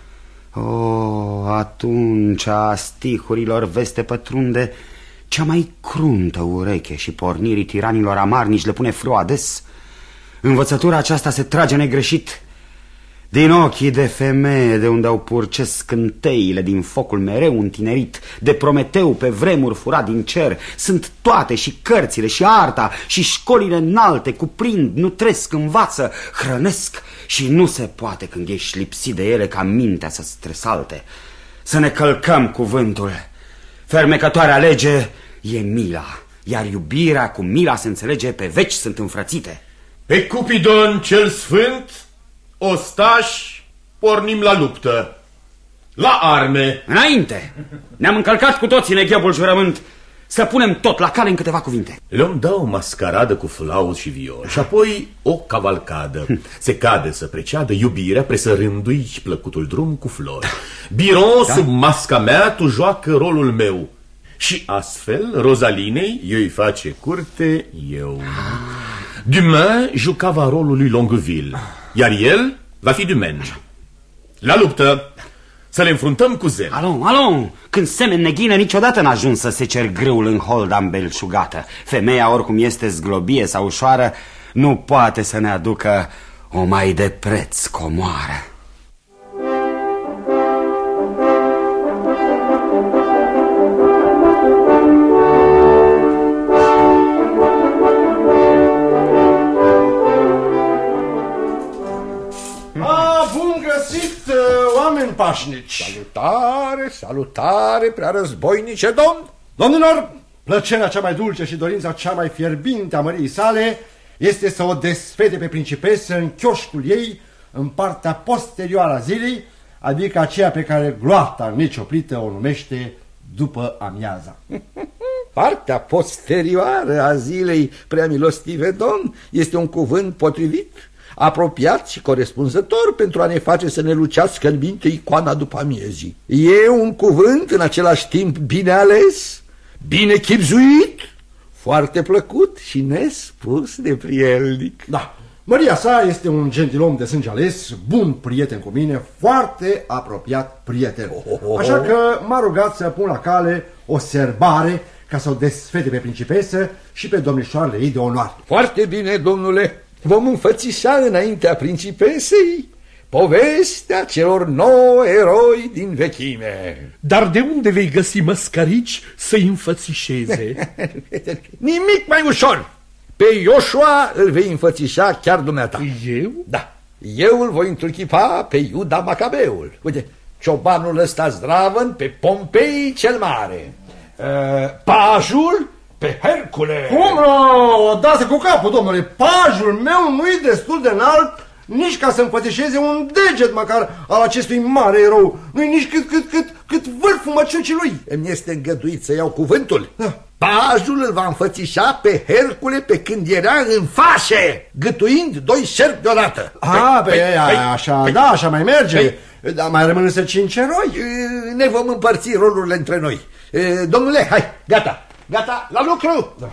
atunci a stihurilor veste pătrunde cea mai cruntă ureche și pornirii tiranilor amarnici le pune frâu ades. Învățătura aceasta se trage negreșit din ochii de femeie, de unde au purces scânteile din focul mereu întinerit, de Prometeu pe vremuri furat din cer. Sunt toate, și cărțile, și arta, și școlile înalte, cuprind, nutresc, învață, hrănesc și nu se poate când ești lipsit de ele ca mintea să stresalte. Să ne călcăm cuvântul. Fermecătoarea lege e mila, iar iubirea cu mila se înțelege, pe veci sunt înfrățite.
Pe Cupidon cel sfânt, ostași, pornim la luptă. La arme!
Înainte! Ne-am încălcat cu toții neghebul jurământ. Să punem tot la cale în câteva cuvinte.
Le-om da o mascaradă cu flaut și viol și apoi o cavalcadă. Se cade să preceadă iubirea, presărându-i plăcutul drum cu flori. Biron, da? Sub masca mea, tu joacă rolul meu. Și astfel, Rosalinei, eu-i face curte, eu. Dumain jucava rolul lui Longueville, iar el va fi Dumaine. La luptă! Să le înfruntăm cu zel.
Alon, când semen neghină, niciodată n-a ajuns să se cer grâul în holda îmbelșugată. Femeia, oricum este zglobie sau ușoară, nu poate să ne aducă o mai de preț comoară.
Oameni pașnici!
Salutare, salutare, prea războinice domn!
Domnilor, plăcerea cea mai dulce și dorința cea mai fierbinte a măriei sale este să o desfede pe principesă în chioșcul ei, în partea posterioară a zilei, adică aceea pe care gloata necioplită o numește după amiaza.
Partea posterioară a zilei, prea milostive domn, este un cuvânt potrivit, apropiat și corespunzător pentru a ne face să ne lucească în minte icoana după amiezii. E un cuvânt în același timp bine ales, bine chibzuit, foarte plăcut și nespus de prielnic.
Da, măria sa este un gentilom de sânge ales, bun prieten cu mine, foarte apropiat prieten. Așa că m-a rugat să pun la cale o serbare ca să o desfede pe principesă și pe domnișoarele ei de onoare.
Foarte bine, domnule. Vom înfățișa înaintea principesei povestea celor 9 eroi din vechime.
Dar de unde vei găsi măscarici să-i înfățișeze?
Nimic mai ușor. Pe Ioșua îl vei înfățișa chiar dumneata.
Eu?
Da. Eu îl voi întruchipa pe Iuda Macabeul. Uite, ciobanul ăsta zdravăn pe Pompei cel Mare. Pajul pe Hercule.
Cum o dați cu capul, domnule? Pajul meu nu-i destul de înalt nici ca să împățișeze un deget măcar al acestui mare erou. Nu-i nici cât vârful măciucii lui.
Îmi este îngăduit să iau cuvântul? Pajul îl va înfățișa pe Hercule pe când era în fașe, gâtuind 2 șerpi deodată.
Așa mai merge. Dar mai rămân însă 5 eroi.
Ne vom împărți rolurile între noi. Domnule, hai, gata, la lucru! Da.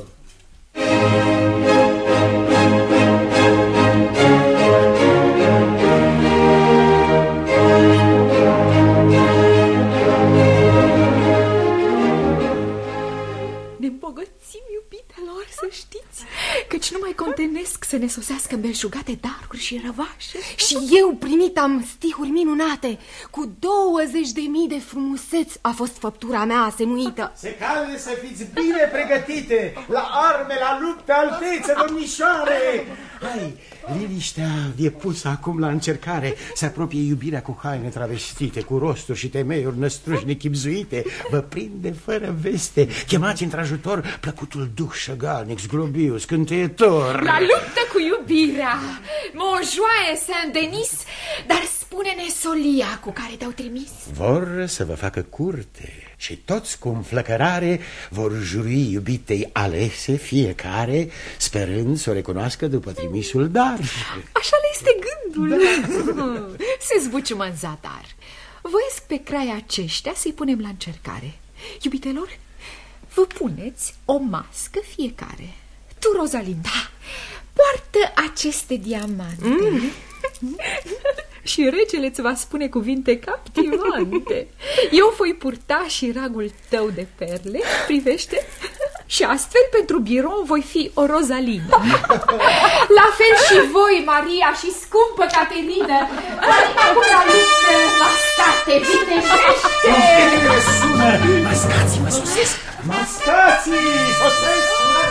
Ne îmbogățim, iubitelor, să știți, căci nu mai contenesc să ne sosească belșugate daruri și răvașe.
Și eu primit am stihuri minunate. Cu 20.000 de frumuseți a fost făptura mea asemuită.
Se cade să fiți bine pregătite la arme, la lupte, altețe, domnișoare. Hai, liniștea e pusă acum la încercare. Se apropie iubirea cu haine travestite, cu rosturi și temeiuri năstruși nechibzuite. Vă prinde fără veste. Chemați într-ajutor plăcutul duh șăgalnic, zglobiu, scânteitor.
La luptă cu iubirea, Montjoie Saint-Denis, dar spune-ne solia cu care te-au trimis.
Vor să vă facă curte și toți cu înflăcărare vor jurui iubitei alese fiecare, sperând să o recunoască după trimisul dar.
Așa le este gândul. Se zbuciumă în zadar. Voiesc pe crai aceștia să-i punem la încercare. Iubitelor, vă puneți o mască fiecare. Tu, Rosalinda, poartă aceste diamante. Și regele îți va spune cuvinte captivante. Eu voi purta și ragul tău de perle, privește. Și astfel pentru Biron voi fi o Rosalinda. La fel și voi, Maria și scumpă Caterină. Acum la luptă, la state, vitejește.
Mascații mă sosesc. Mascații sosesc.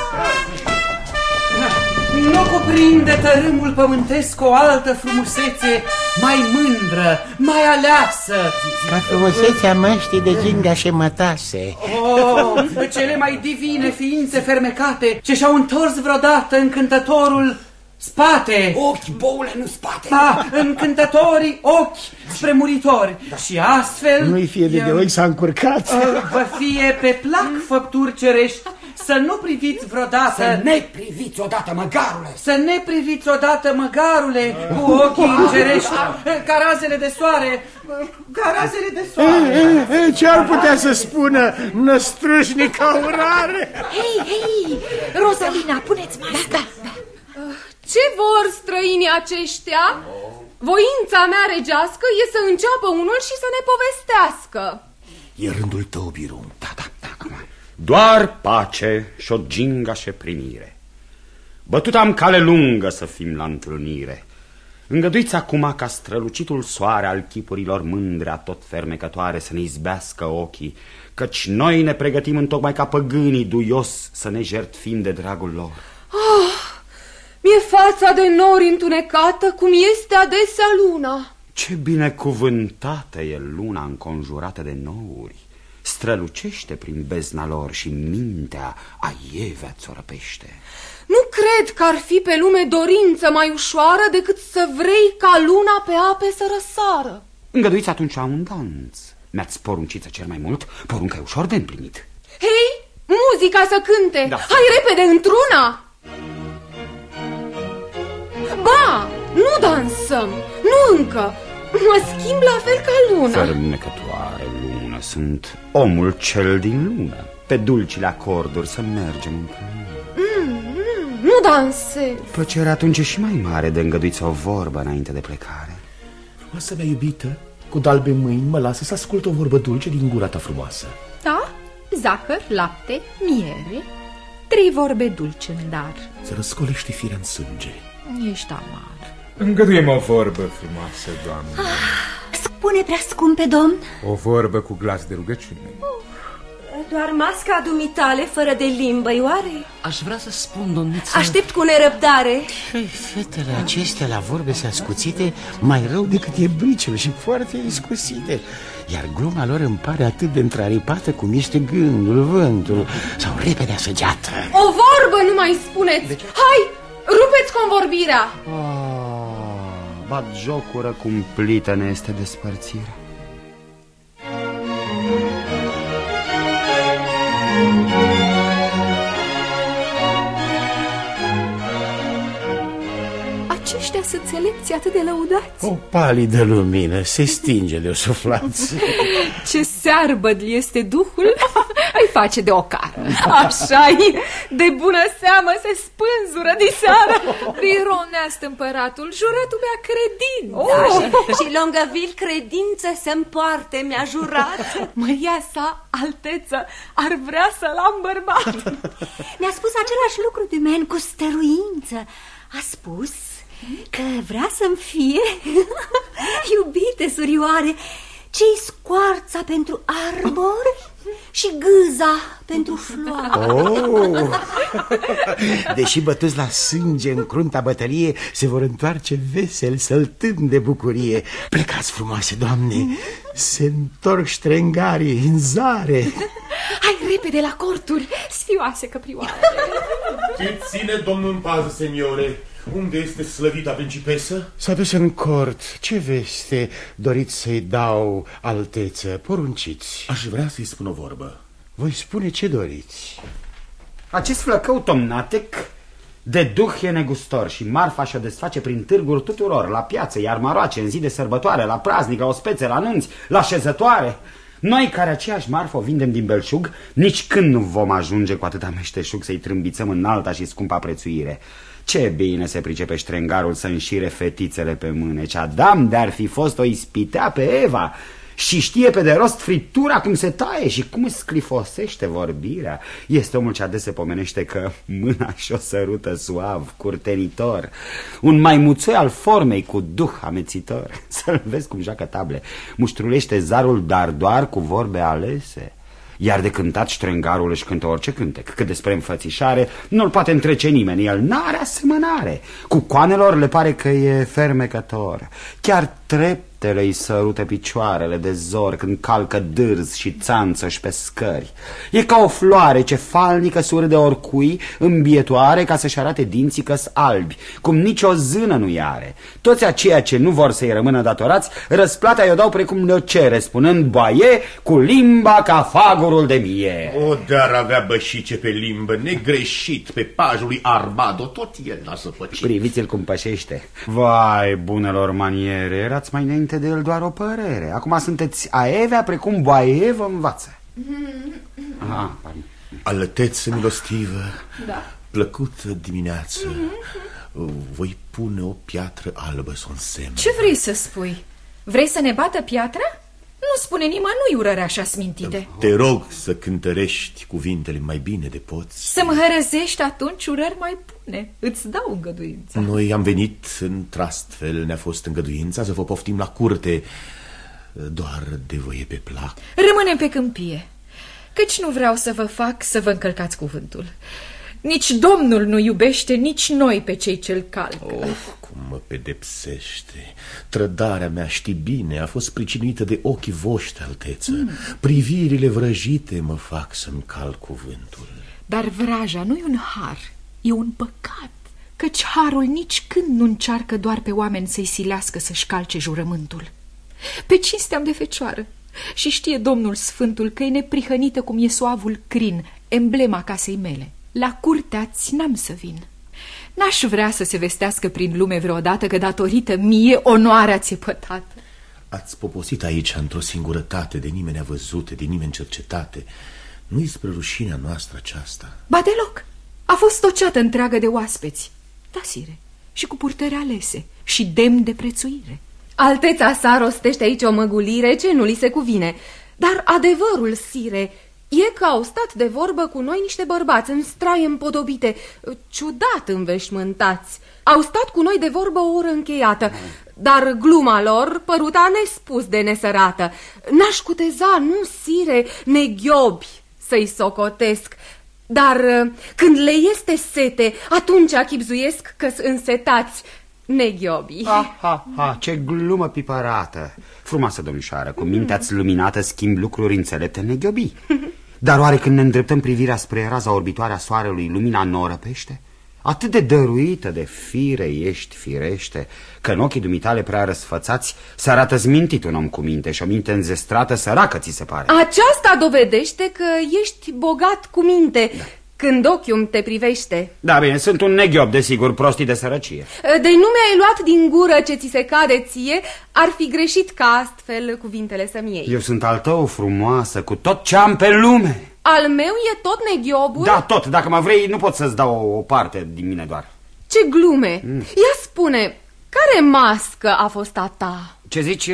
Nu cuprinde tărâmul pământesc o altă frumusețe mai mândră, mai aleasă.
Ca frumusețea măștii de ginga și mătase.
Oh, cele mai divine ființe fermecate ce și-au întors vreodată încântătorul spate.
Ochi, boule, nu spate.
Da, încântătorii ochi spre muritori. Da. Și astfel...
Nu-i fie de ochi s-a încurcat.
Vă fie pe plac făpturi cerești să nu priviți vreodată...
Să ne priviți odată, măgarule.
Să ne priviți odată, măgarule, cu ochii îngerești, ca razele de soare. Ca razele de soare.
Ce ar putea să spună năstrușnica urare?
Hei, Rosalina, puneți masca. Da.
Ce vor străinii aceștia? Voința mea regească e să înceapă unul și să ne povestească.
E rândul tău, Biron.
Da. Doar pace și o gingașe primire. Bătut am cale lungă să fim la întâlnire. Îngăduiți acum ca strălucitul soare al chipurilor mândre a tot fermecătoare să ne izbească ochii, căci noi ne pregătim întocmai ca păgânii duios să ne jertfim de dragul lor.
Mi-e fața de nori întunecată cum este adesea luna.
Ce binecuvântată e luna înconjurată de nouri. Strălucește prin bezna lor și mintea a Evea ți-o răpește.
Nu cred că ar fi pe lume dorință mai ușoară decât să vrei ca luna pe ape să răsară.
Îngăduiți atunci un dans. Mi-ați poruncit să cer mai mult, porunca e ușor de împlinit.
Hei, muzica să cânte,
da.
Hai repede într-una. Ba, nu dansăm, nu încă. Mă schimb la fel ca luna.
Fermecătoare lună, sunt omul cel din lună. Pe dulcile acorduri să mergem împreună.
Nu dansez.
Plăcerea atunci e și mai mare de îngăduiți o vorbă înainte de plecare.
Frumoasă mea iubită, cu dalbe mâini mă lasă să ascult o vorbă dulce din gura ta frumoasă.
Da, zahăr, lapte, miere, 3 vorbe dulci în dar.
Să răscolește firea în sânge.
Ești amar.
Îngăduiem o vorbă frumoasă, doamnă.
Spune, prea scumpe domn.
O vorbă cu glas de rugăciune.
Doar masca dumitale fără de limbă, oare?
Aș vrea să spun, domniță...
Aștept cu nerăbdare.
Fetele acestea la vorbe se ascuțite mai rău decât e bricele și foarte iscusite. Iar gluma lor îmi pare atât de întraripată cum este gândul, vântul sau repede săgeată.
O vorbă nu mai spuneți. Hai, rupeți convorbirea.
batjocură cumplită ne este despărțirea.
Aceștia sunt selecții atât de lăudați.
O palidă lumină se stinge de o suflață.
Ce searbăd este duhul, îi face de ocară. Așa-i, de bună seamă se spânzură diseară. Biron neastă împăratul, juratul mi-a credință.
Și Longaville credință să-mi poarte, mi-a jurat.
Măria sa, alteță, ar vrea să-l am bărbat.
Mi-a spus același lucru Dumaine cu stăruință. A spus că vrea să-mi fie iubite surioare, ce-i scoarța pentru arbor și gâza pentru floare.
Oh! Deși bătuți la sânge în crunta bătălie, se vor întoarce vesel, săltând de bucurie. Plecați, frumoase doamne, se întorc ștrengarii în zare.
Hai repede la corturi, sfioase căprioare.
Ce ține domnul în pază, seniore? Unde este slăvita principesă?
S-a dus în cort. Ce veste doriți să-i dau, alteță? Porunciți.
Aș vrea să-i spun o vorbă.
Voi spune ce doriți.
Acest flăcău tomnatec de duh e negustor și marfa și-o desface prin târguri tuturor, la piață, iar maroace, în zi de sărbătoare, la praznic, la ospețe, la nunți, la șezătoare. Noi care aceeași marfă o vindem din belșug, nici când nu vom ajunge cu atâta meșteșug să-i trâmbițăm în alta și scumpa prețuire. Ce bine se pricepe ștrengarul să înșire fetițele pe mâneci. Adam de-ar fi fost o ispitea pe Eva și știe pe de rost fritura cum se taie și cum îți sclifosește vorbirea. Este omul ce adesea pomenește că mâna și-o sărută suav, curtenitor, un maimuțoi al formei cu duh amețitor. Să-l vezi cum joacă table, muștrulește zarul, dar doar cu vorbe alese. Iar de cântat ștrengarul își cântă orice cântec, că despre înfățișare nu-l poate întrece nimeni, el n-are asemănare. Cu coanelor le pare că e fermecător, chiar treptele îi sărută picioarele de zor când calcă dârz și țanță-și pe scări. E ca o floare ce falnică surde oricui, îmbietoare ca să-și arate dinții că-s albi, cum nicio zână nu-i are. Toți aceia ce nu vor să-i rămână datorați, răsplata i-o dau precum le-o cere, spunând boaie cu limba ca fagurul de mie.
O, dar avea bășice pe limbă, negreșit, pe pajul lui Armado, tot el lasă păcit.
Priviți-l cum pășește. Vai, bunelor maniere, erați mai înainte de el doar o părere. Acum sunteți aevea precum boaie vă învață. Aha,
Alăteță milostivă,
da.
Plăcută dimineață. Voi pune o piatră albă să o însemne.
Ce vrei să spui? Vrei să ne bată piatra? Nu spune nimănui urări așa smintite.
Te rog să cântărești cuvintele mai bine de poți.
Să mă hărăzești atunci urări mai bune. Îți dau îngăduința.
Noi am venit într-astfel, ne-a fost îngăduința să vă poftim la curte, doar de voie pe plac.
Rămânem pe câmpie, căci nu vreau să vă fac să vă încălcați cuvântul. Nici Domnul nu iubește, nici noi pe cei ce-l calcă.
Cum mă pedepsește. Trădarea mea, știi bine, a fost pricinuită de ochii voștri, alteță. Privirile vrăjite mă fac să-mi calc cuvântul.
Dar vraja nu e un har, e un păcat, căci harul nici când nu încearcă doar pe oameni să-i silească să-și calce jurământul. Pe cinsteam de fecioară și știe Domnul Sfântul că e neprihănită cum e soavul crin, emblema casei mele. La curtea-ți n-am să vin. N-aș vrea să se vestească prin lume vreodată că datorită mie onoarea ți-e pătată.
Ați poposit aici într-o singurătate, de nimeni a văzut, de nimeni cercetate. Nu-i spre rușinea noastră aceasta.
Ba deloc, a fost tociată întreagă de oaspeți. Da, sire, și cu purtări alese și demn de prețuire.
Alteța sa rostește aici o măgulire ce nu li se cuvine. Dar adevărul, sire, e că au stat de vorbă cu noi niște bărbați în straie împodobite, ciudat înveșmântați. Au stat cu noi de vorbă o oră încheiată, dar gluma lor păruta nespus de nesărată. N-aș cuteza, nu, sire, neghiobi să-i socotesc, dar când le este sete, atunci achipzuiesc că-s însetați neghiobii.
Ha, ce glumă pipărată! Frumoasă domnișoară, cu mintea-ți luminată schimb lucruri înțelepte neghiobii. Dar oare când ne îndreptăm privirea spre raza orbitoare a soarelui, lumina nu o răpește? Atât de dăruită de fire ești firește, că în ochii dumitale prea răsfățați se arată zmintit un om cu minte și o minte înzestrată săracă ți se pare.
Aceasta dovedește că ești bogat cu minte, da, când ochiul te privește.
Da, bine, sunt un neghiob, desigur, prostii de sărăcie.
De-i nu mi-ai luat din gură ce ți se cade ție, ar fi greșit ca astfel cuvintele să-mi iei.
Eu sunt al tău, frumoasă, cu tot ce am pe lume.
Al meu e tot neghiobul?
Da, tot, dacă mă vrei, nu pot să-ți dau o parte din mine doar.
Ce glume! Ia spune, care mască a fost a ta?
Ce zici?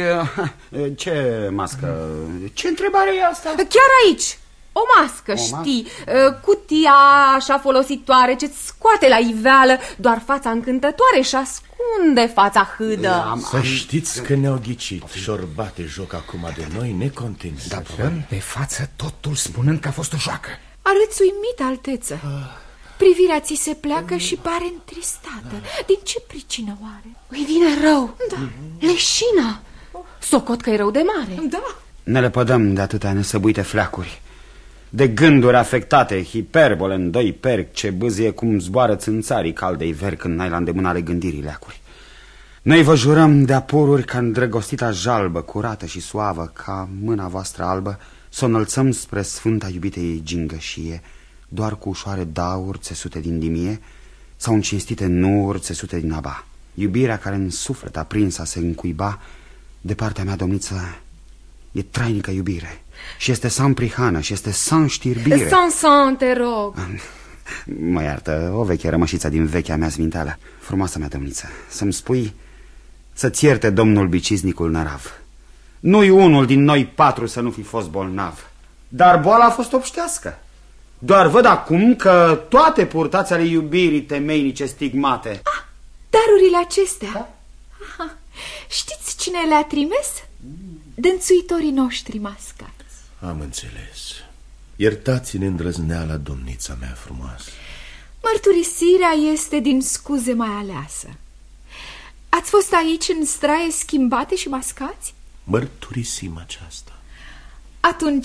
Ce mască? Ce întrebare e asta?
Chiar aici, o mască, știi, cutia așa folositoare ce-ți scoate la iveală doar fața încântătoare și ascunde fața hâdă.
Să știți că ne-au ghicit și-or bate joc acum de noi necontenți.
Dar pe față totul spunând că a fost o joacă.
Arăți uimit, alteță. Privirea ți se pleacă și pare întristată. Din ce pricină oare?
Îi vine rău.
Da.
Leșină. Socot că e rău de mare.
Da.
Ne lepădăm de atâtea nesăbuite fleacuri, de gânduri afectate, hiperbole în doi perchi, ce bâzie cum zboară țânțarii caldei veri când n-ai la îndemână ale gândirii leacuri. Noi vă jurăm de apururi ca îndrăgostita jalbă, curată și suavă, ca mâna voastră albă, să o înălțăm spre sfânta iubitei gingășie, doar cu ușoare dauri țesute din dimie sau în cinstite nuuri țesute din aba. Iubirea care în suflet aprinsă se încuiba, de partea mea, domniță, e trainică iubire și este san prihană și este san știrbire.
San, te rog.
Mă iartă, o veche rămășiță din vechea mea zminteală. Frumoasa mea domniță, să-mi spui să-ți ierte domnul biciznicul nărav. Nu-i unul din noi patru să nu fi fost bolnav, dar boala a fost obștească. Doar văd acum că toate purtați ale iubirii temeinice stigmate.
Darurile acestea? Da? Aha. Știți cine le-a trimis? Dânțuitorii noștri mascați.
Am înțeles. Iertați-ne îndrăzneala, domnița mea frumoasă.
Mărturisirea este din scuze mai aleasă. Ați fost aici în straie schimbate și mascați?
Mărturisim aceasta.
Atunci,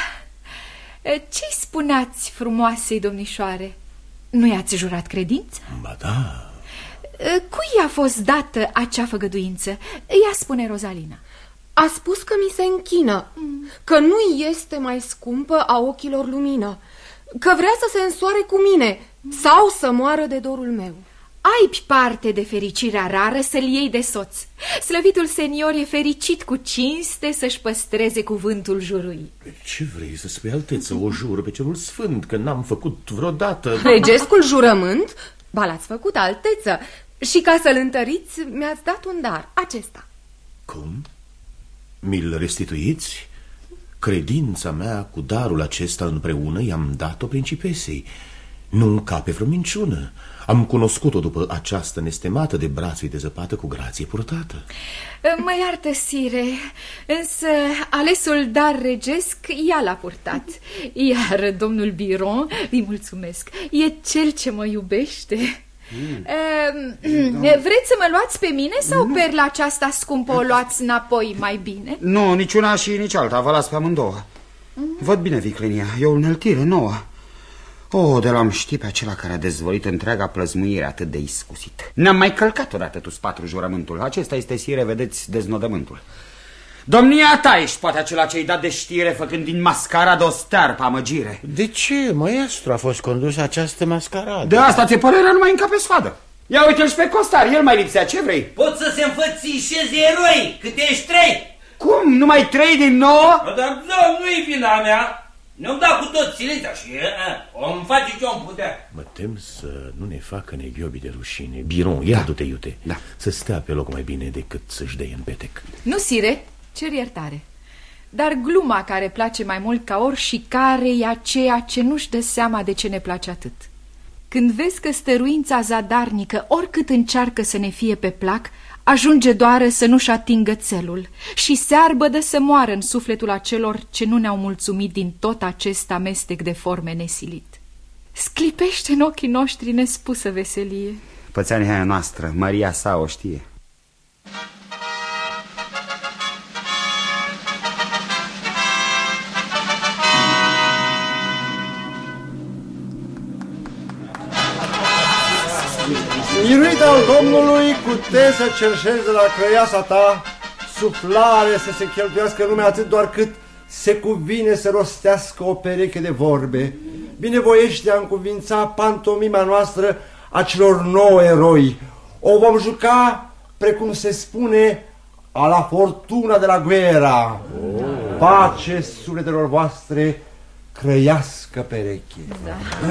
ce-i spuneați frumoasei domnișoare? Nu i-ați jurat credință?
Ba da.
Cui a fost dată acea făgăduință? Ea spune Rozalina.
A spus că mi se închină, că nu este mai scumpă a ochilor lumină, că vrea să se însoare cu mine sau să moară de dorul meu.
Ai parte de fericirea rară să-l iei de soț. Slăvitul senior e fericit cu cinste să-și păstreze cuvântul jurui.
Ce vrei să spui, alteță? O jur pe cerul sfânt că n-am făcut vreodată...
Regescul jurământ? Ba, l-ați făcut, alteță. Și ca să-l întăriți, mi-ați dat un dar, acesta.
Cum? Mi-l restituiți? Credința mea cu darul acesta împreună i-am dat-o principesei. Nu încape vreo minciună. Am cunoscut-o după această nestemată de brațul de zăpată cu grație purtată.
Mă iartă, sire, însă alesul dar regesc ea l-a purtat. Iar domnul Biron, îi mulțumesc, e cel ce mă iubește. Vreți să mă luați pe mine sau perla aceasta scumpă o luați înapoi mai bine?
Nu, nici una și nici alta, vă las pe amândouă. Văd bine, viclenia, e o înăltire nouă. De l-am ști pe acela care a dezvăluit întreaga plăzmuire atât de iscusit. Ne-am mai călcat odată tu patru jurământul. Acesta este, sire, vedeți, deznodământul. Domnia ta ești poate acela ce-i dat de știre făcând din mascaradă o stearpă amăgire.
De ce, maestru, a fost condusă această mascaradă?
De asta ți-e părerea numai încă pe sfadă. Ia uite-l și pe Costar, el mai lipsea, ce vrei?
Pot să se înfățișeze eroi, cât ești 3.
Cum, numai 3 din 9?
Dar nu-i vina mea. Ne-am dat cu tot silința și om face ce om putea.
Mă tem să nu ne facă neghiobii de rușine. Biron, ia du-te, iute, să stea pe loc mai bine decât să-și dea în petec.
Nu, sire, cer iertare. Dar gluma care place mai mult ca oricare e aceea ce nu-și dă seama de ce ne place atât. Când vezi că stăruința zadarnică, oricât încearcă să ne fie pe plac, ajunge doar să nu-și atingă țelul și searbă de să moară în sufletul acelor ce nu ne-au mulțumit din tot acest amestec de forme nesilit. Sclipește în ochii noștri nespusă veselie.
Pățania noastră, Maria sa o știe.
Miruit al Domnului, cu te să cerșezi de la crăiasa ta suflare să se cheltuiască numai atât doar cât se cuvine să rostească o pereche de vorbe. Binevoiește a încuvința pantomima noastră a celor 9 eroi. O vom juca, precum se spune, a la fortuna de la Guerra. Pace sufletelor voastre, crăiască pereche. Da.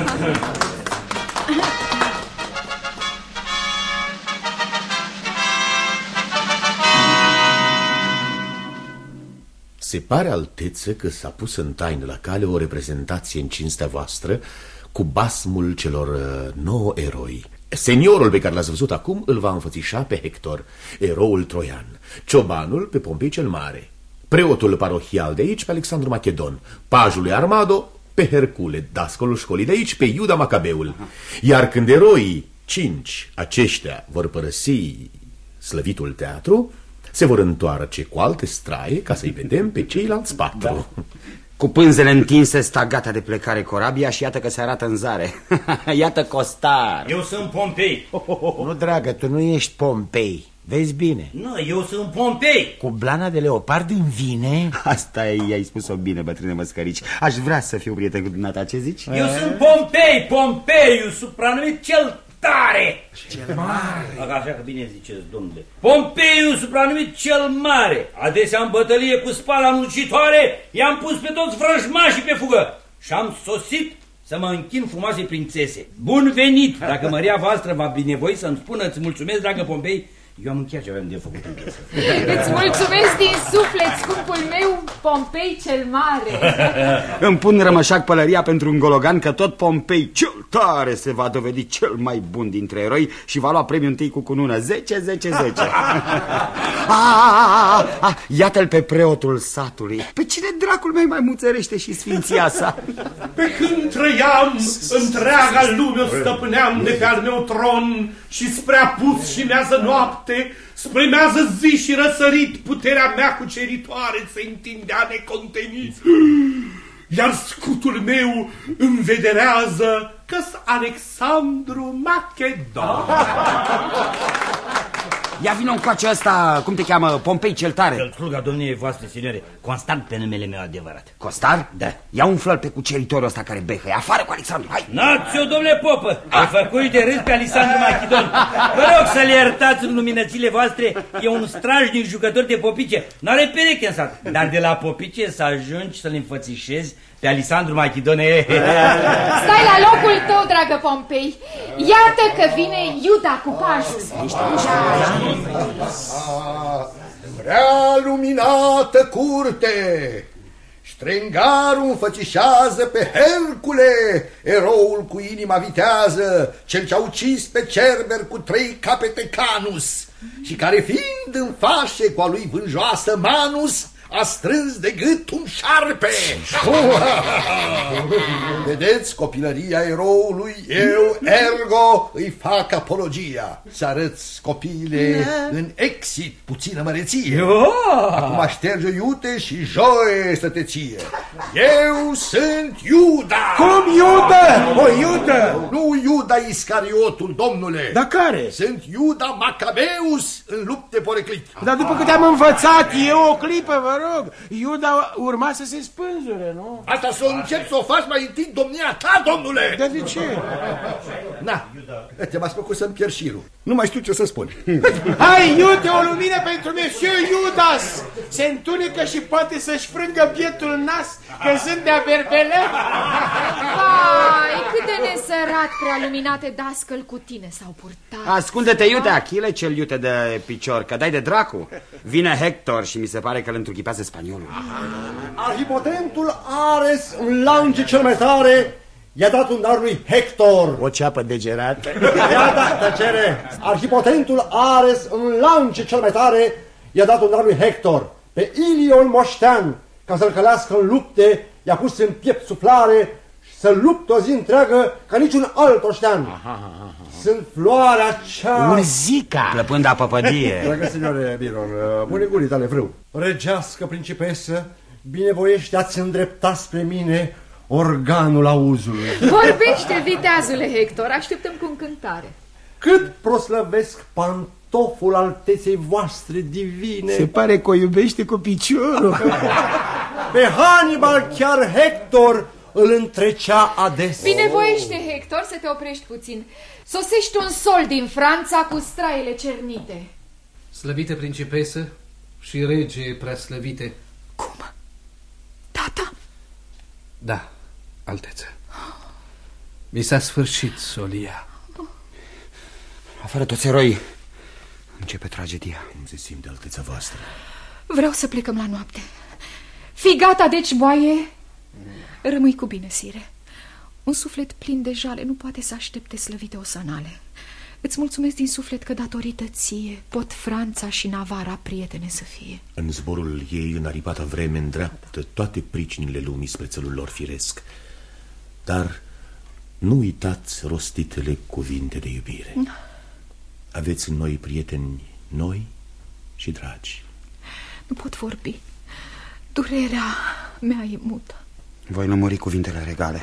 Se pare, alteță, că s-a pus în taină la cale o reprezentație în cinstea voastră cu basmul celor 9 eroi. Seniorul pe care l-ați văzut acum îl va înfățișa pe Hector, eroul troian, ciobanul pe Pompei cel Mare, preotul parohial de aici pe Alexandru Macedon, pajul lui Armado pe Hercule, dascălul școlii de aici pe Iuda Macabeul. Iar când eroii 5 aceștia vor părăsi slăvitul teatru, se vor întoarce cu alte straie ca să-i vedem pe ceilalți 4. Da.
Cu pânzele întinse sta gata de plecare corabia și iată că se arată în zare. Iată Costar.
Eu sunt Pompei.
Nu, dragă, tu nu ești Pompei. Vezi bine.
Nu, eu sunt Pompei.
Cu blana de leopard în vine.
Asta i-ai spus-o bine, bătrâne măscărici. Aș vrea să fiu prieten cu dumneata, ce zici?
Eu sunt Pompei, Pompeiu, supranumit cel tare.
Cel mare.
Așa că bine ziceți, domnule. Pompeiu, supranumit cel mare. Adesea în bătălie cu spada înlucitoare i-am pus pe toți vrăjmașii pe fugă și am sosit să mă închin frumoasei prințese. Bun venit! Dacă măria voastră va binevoi să-mi spună, îți mulțumesc, dragă Pompei, eu am încheiat ce aveam de făcut în piesă.
Îți mulțumesc din suflet, scumpul meu, Pompei cel Mare.
Îmi pun rămășac pălăria pentru un gologan că tot Pompei cel tare se va dovedi cel mai bun dintre eroi și va lua premiul întâi cu cunună 10-10-10. Iată-l pe preotul satului. Pe cine dracul mai muțărește și sfinția sa?
Pe când trăiam, întreaga lume o stăpâneam de pe al meu tron și spre apus și mează noapte, spre mează zi și răsărit, puterea mea cuceritoare se întindea necontenit. Iar scutul meu învederează că-s Alexandru Macedon.
Ia vină încoace ăsta, cum te cheamă, Pompei cel tare?
Îl sluga domniei voastre, signore, Constant pe numele meu adevărat.
Costar?
Da.
Ia umflă-l pe cuceritorul ăsta care behă, afară cu Alexandru, hai!
N-ați-o, domnule Popă, ai făcut de râs pe Alexandru Macedon. Vă rog să-l iertați în luminățile voastre, e un strajnic jucător de popice, n-are pereche în sat, dar de la popice să ajungi să-l înfățișezi pe Alexandru Macedon.
Stai la locul tău, dragă Pompei. Iată că vine Iuda cu pajul.
Prea luminată curte, Strengarul înfățișează pe Hercule, eroul cu inima vitează, cel ce-a ucis pe Cerber cu 3 capete Canus și care, fiind în fașe cu a lui vânjoasă Manus, a strâns de gât un șarpe. Vedeți copilăria eroului, eu, ergo, îi fac apologia. Să arăți copiile în exit, puțină măreție. Acum șterge iute și joie să te ție. Eu sunt Iuda.
Cum Iuda? O Iuda?
Nu Iuda Iscariotul, domnule.
Dar care?
Sunt Iuda Macabeus în lupte poreclit.
Dar după câte am învățat eu, o clipă, vă rog, Iuda urma să se spânzure, nu?
Asta să încep să o faci mai întâi domnia ta, domnule.
Dar de ce?
Na, te-m-ați făcut să-mi pierd șirul. Nu mai știu ce să spun.
Hai, iute, o lumină pentru Monsieur Iudas. Se întunecă și poate să-și frângă bietul nas când sunt de-a berbele.
Vai, cât de nesărat, prea luminate dascăl, cu tine s-au purtat.
Ascultă-te, iute, Achille, cel iute de picior, că dai de dracu. Vine Hector și mi se pare că îl întruchipează spaniolul.
Arhipotentul Ares, un lance cel mai tare, i-a dat un dar lui Hector.
O ceapă degerată.
I-a dat, tăcere. Arhipotentul Ares, un lance cel mai tare, i-a dat un dar lui Hector. Pe Ilion moștean, ca să-l călească în lupte, i-a pus în piept suflare și să lupte o zi întreagă ca niciun alt oștean. Sunt floarea cea...
Urzica! Plăpând a păpădie.
Dragă signore Biron, pune gurii tale frâu. Regească principesă, binevoiește ați îndrepta spre mine organul auzului.
Vorbește, viteazule Hector, așteptăm cu încântare.
cât proslăvesc pantoful alteței voastre divine.
Se pare că o iubește cu piciorul.
Pe Hannibal chiar Hector îl întrecea ades.
Binevoiește, Hector, să te oprești puțin. Sosește un sol din Franța cu straile cernite.
Slăvite principesă și rege preaslăvite.
Cum? Tata?
Da, alteță. Mi s-a sfârșit solia.
Afară toți eroi, începe tragedia.
Cum se simte alteța voastră?
Vreau să plecăm la noapte. Fii gata, deci, boaie. Rămâi cu bine, sire. Un suflet plin de jale nu poate să aștepte slăvite osanale. Îți mulțumesc din suflet că datorită ție pot Franța și Navara prietene să fie.
În zborul ei, în aripata vreme, îndreaptă toate pricinile lumii spre țelul lor firesc. Dar nu uitați rostitele cuvinte de iubire. Aveți în noi prieteni noi și dragi.
Nu pot vorbi. Durerea mea e mută.
Voi lămuri cuvintele regale.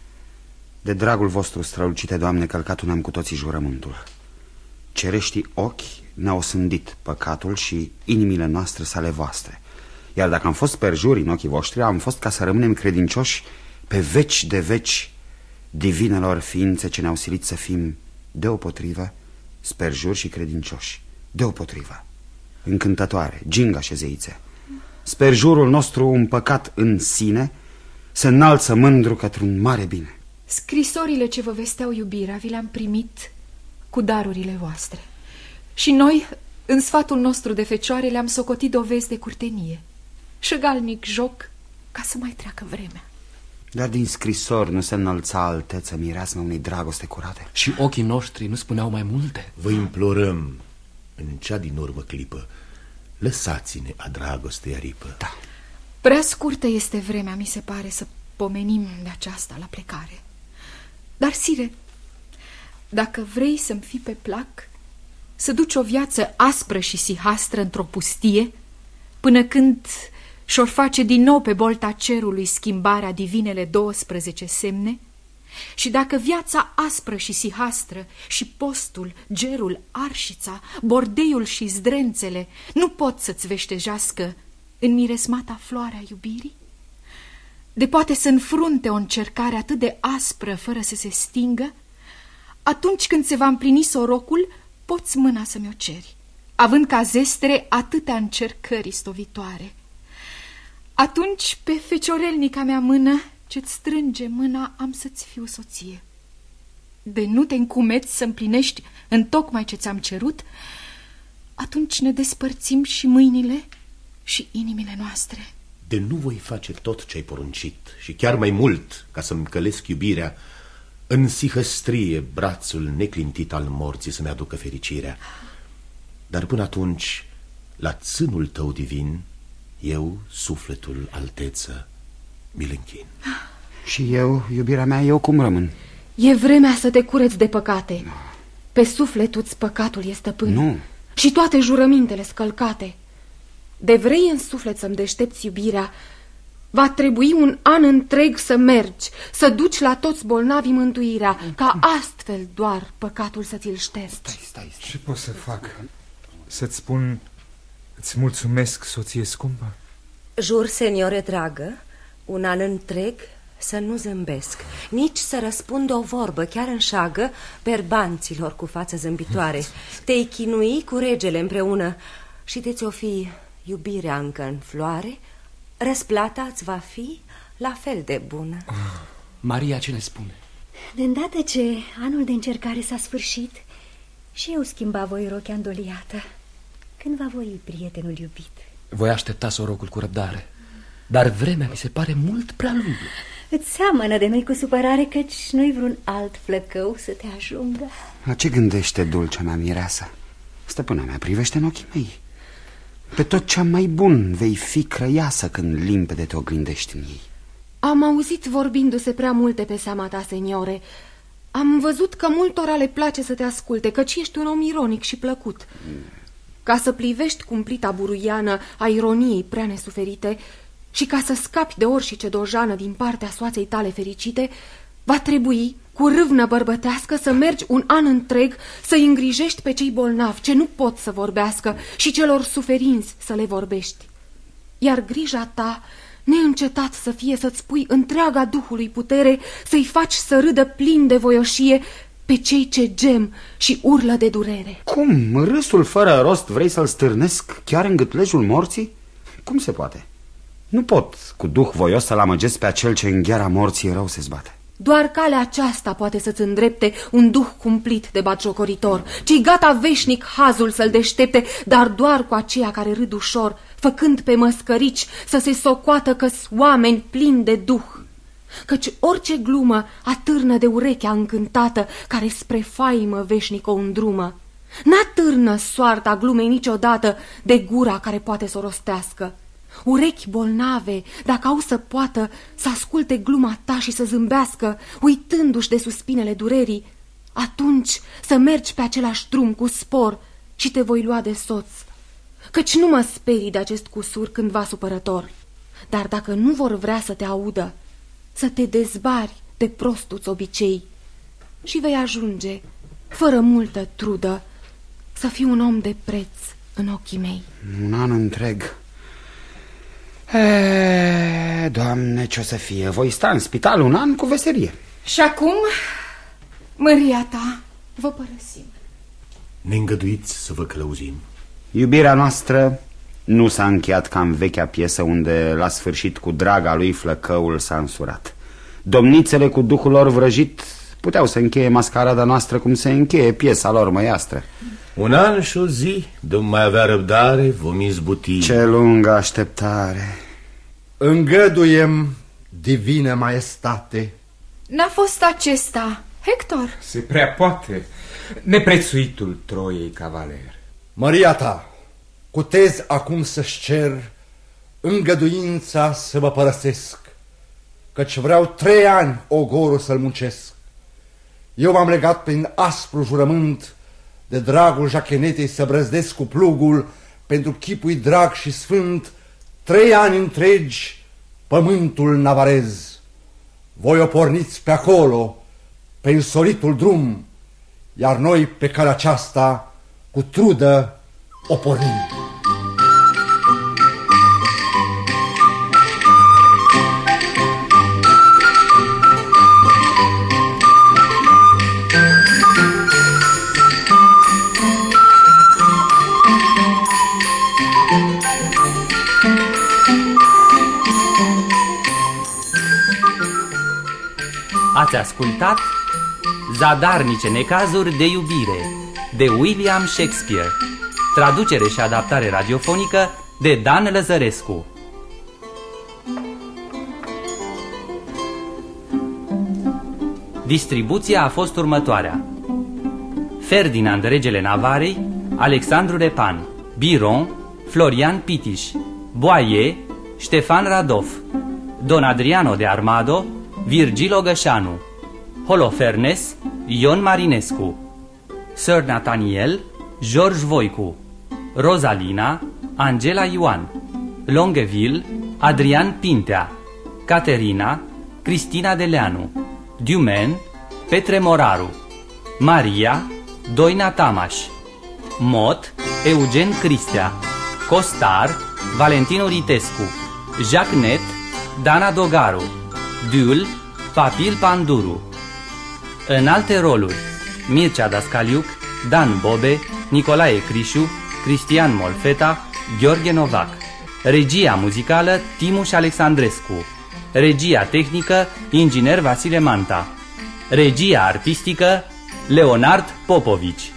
De dragul vostru, strălucite Doamne, călcatul ne-am cu toții jurământul. Cereștii ochi ne-au sândit păcatul și inimile noastre sale voastre. Iar dacă am fost perjuri în ochii voștri, am fost ca să rămânem credincioși pe veci de veci divinelor ființe ce ne-au silit să fim deopotrivă sperjuri și credincioși. Deopotrivă. Încântătoare, gingașe zeițe. Sperjurul nostru, un păcat în sine, se înalță mândru către un mare bine.
Scrisorile ce vă vesteau iubirea vi le-am primit cu darurile voastre. Și noi, în sfatul nostru de fecioare, le-am socotit dovezi de curtenie. Șăgalnic joc ca să mai treacă vremea.
Dar din scrisori nu se înălța alteță mireasmă unei dragoste curate.
Și ochii noștri nu spuneau mai multe?
Vă implorăm, în cea din urmă clipă, lăsați-ne a dragostei aripă.
Da.
Prea scurtă este vremea, mi se pare, să pomenim de aceasta la plecare. Dar, sire, dacă vrei să-mi fii pe plac, să duci o viață aspră și sihastră într-o pustie, până când și-or face din nou pe bolta cerului schimbarea divinele 12 semne, și dacă viața aspră și sihastră și postul, gerul, arșița, bordeiul și zdrențele nu pot să-ți veștejească în miresmata floarea iubirii, de poate să înfrunte o încercare atât de aspră fără să se stingă, atunci când se va împlini sorocul, poți mâna să mi-o ceri, având ca zestre atâtea încercări istovitoare. Atunci, pe feciorelnica mea mână ce-ți strânge mâna, am să-ți fiu soție. De nu te încumeți să împlinești întocmai ce ți-am cerut, atunci ne despărțim și mâinile și inimile noastre.
De nu voi face tot ce ai poruncit și chiar mai mult ca să-mi călesc iubirea, în sihăstrie brațul neclintit al morții să-mi aducă fericirea. Dar până atunci, la țânul tău divin, eu, sufletul alteță, mi-l închin.
Și eu, iubirea mea, eu cum rămân?
E vremea să te cureți de păcate. Pe sufletul-ți păcatul e stăpân.
Nu.
Și toate jurămintele scălcate. De vrei în suflet să-mi deștepți iubirea, va trebui un an întreg să mergi, să duci la toți bolnavii mântuirea, ca astfel doar păcatul să ți-l ștergi.
Stai.
Ce pot să fac? Să-ți spun, îți mulțumesc, soție scumpă?
Jur, seniore dragă, un an întreg să nu zâmbesc, nici să răspund o vorbă, chiar în șagă, berbanților cu față zâmbitoare. Te-ai chinui cu regele împreună și de-ți-o fi iubirea încă în floare, răsplata îți va fi la fel de bună.
Maria ce ne spune?
De îndată ce anul de încercare s-a sfârșit, și eu schimba voi rochea îndoliată. Când va voi prietenul iubit?
Voi aștepta sorocul cu răbdare, dar vremea mi se pare mult prea lungă.
Îți seamănă de noi cu supărare, căci nu-i vreun alt flăcău să te ajungă.
La ce gândește dulcea mea mireasă? Stăpâna mea, privește în ochii mei. Pe tot cea mai bun vei fi crăiasă când limpede te oglindești în ei.
Am auzit vorbindu-se prea multe pe seama ta, seniore. Am văzut că multora le place să te asculte, căci ești un om ironic și plăcut. Ca să plivești cumplita buruiană a ironiei prea nesuferite și ca să scapi de orice dojană din partea soaței tale fericite, va trebui,
cu râvnă bărbătească să mergi un an întreg să-i îngrijești pe cei bolnavi ce nu pot să vorbească și celor suferinți să le vorbești. Iar grija ta neîncetat să fie să-ți pui întreaga Duhului putere, să-i faci să râdă plin de voioșie pe cei ce gem și urlă de durere.
Cum? Râsul fără rost vrei să-l stârnesc chiar în gâtlejul morții? Cum se poate? Nu pot cu duh voios să-l amăgesc pe acel ce în gheara morții rău se zbate.
Doar calea aceasta poate să-ți îndrepte un duh cumplit de batjocoritor, ci gata veșnic hazul să-l deștepte, dar doar cu aceia care râd ușor, făcând pe măscărici să se socoată că-s oameni plini de duh. Căci orice glumă atârnă de urechea încântată care spre faimă veșnic o îndrumă. N-atârnă soarta glumei niciodată de gura care poate să o rostească. Urechi bolnave, dacă au să poată să asculte gluma ta și să zâmbească, uitându-și de suspinele durerii, atunci să mergi pe același drum cu spor și te voi lua de soț. Căci nu mă sperii de acest cusur cândva supărător, dar dacă nu vor vrea să te audă, să te dezbari de prostuți obicei și vei ajunge, fără multă trudă, să fii un om de preț în ochii mei.
Un an întreg. Doamne, ce-o să fie? Voi sta în spital un an cu veselie.
Și acum, măria ta, vă părăsim.
Ne îngăduiți să vă călăuzim.
Iubirea noastră nu s-a încheiat ca în vechea piesă unde la sfârșit cu draga lui flăcăul s-a însurat. Domnițele cu duhul lor vrăjit puteau să încheie mascarada noastră cum se încheie piesa lor măiastră.
Un an și o zi, de-mi mai avea răbdare, vom izbuti.
Ce lungă așteptare.
Îngăduiem, divină maestate.
N-a fost acesta, Hector?
Se prea poate, neprețuitul Troiei cavaler.
Măria ta, cutez acum să-și cer îngăduința să vă părăsesc, căci vreau 3 ani ogorul să-l muncesc. Eu m-am legat prin aspru jurământ, de dragul jachenetei să brăzdesc cu plugul, pentru chipul drag și sfânt, 3 ani întregi pământul navarez. Voi o porniți pe acolo, pe însoritul drum, iar noi pe calea aceasta cu trudă o pornim.
Ați ascultat Zadarnice necazuri de iubire de William Shakespeare. Traducere și adaptare radiofonică de Dan Lăzărescu. Distribuția a fost următoarea: Ferdinand regele Navarei, Alexandru Repan, Biron, Florian Pitiș, Boaie, Ștefan Radov, Don Adriano de Armado, Virgil Ogășanu, Holofernes, Ion Marinescu, Sir Nathaniel, George Voicu, Rosalina, Angela Ioan, Longueville, Adrian Pintea, Caterina, Cristina Deleanu, Dumaine, Petre Moraru, Maria, Doina Tamaș, Mot, Eugen Cristea, Costar, Valentin Uritescu, Jacnet, Dana Dogaru, Dul, Papil Panduru. În alte roluri: Mircea Dascaliuc, Dan Bobe, Nicolae Crișu, Cristian Molfeta, Gheorghe Novac. Regia muzicală Timuș Alexandrescu. Regia tehnică inginer Vasile Manta. Regia artistică Leonard Popovici.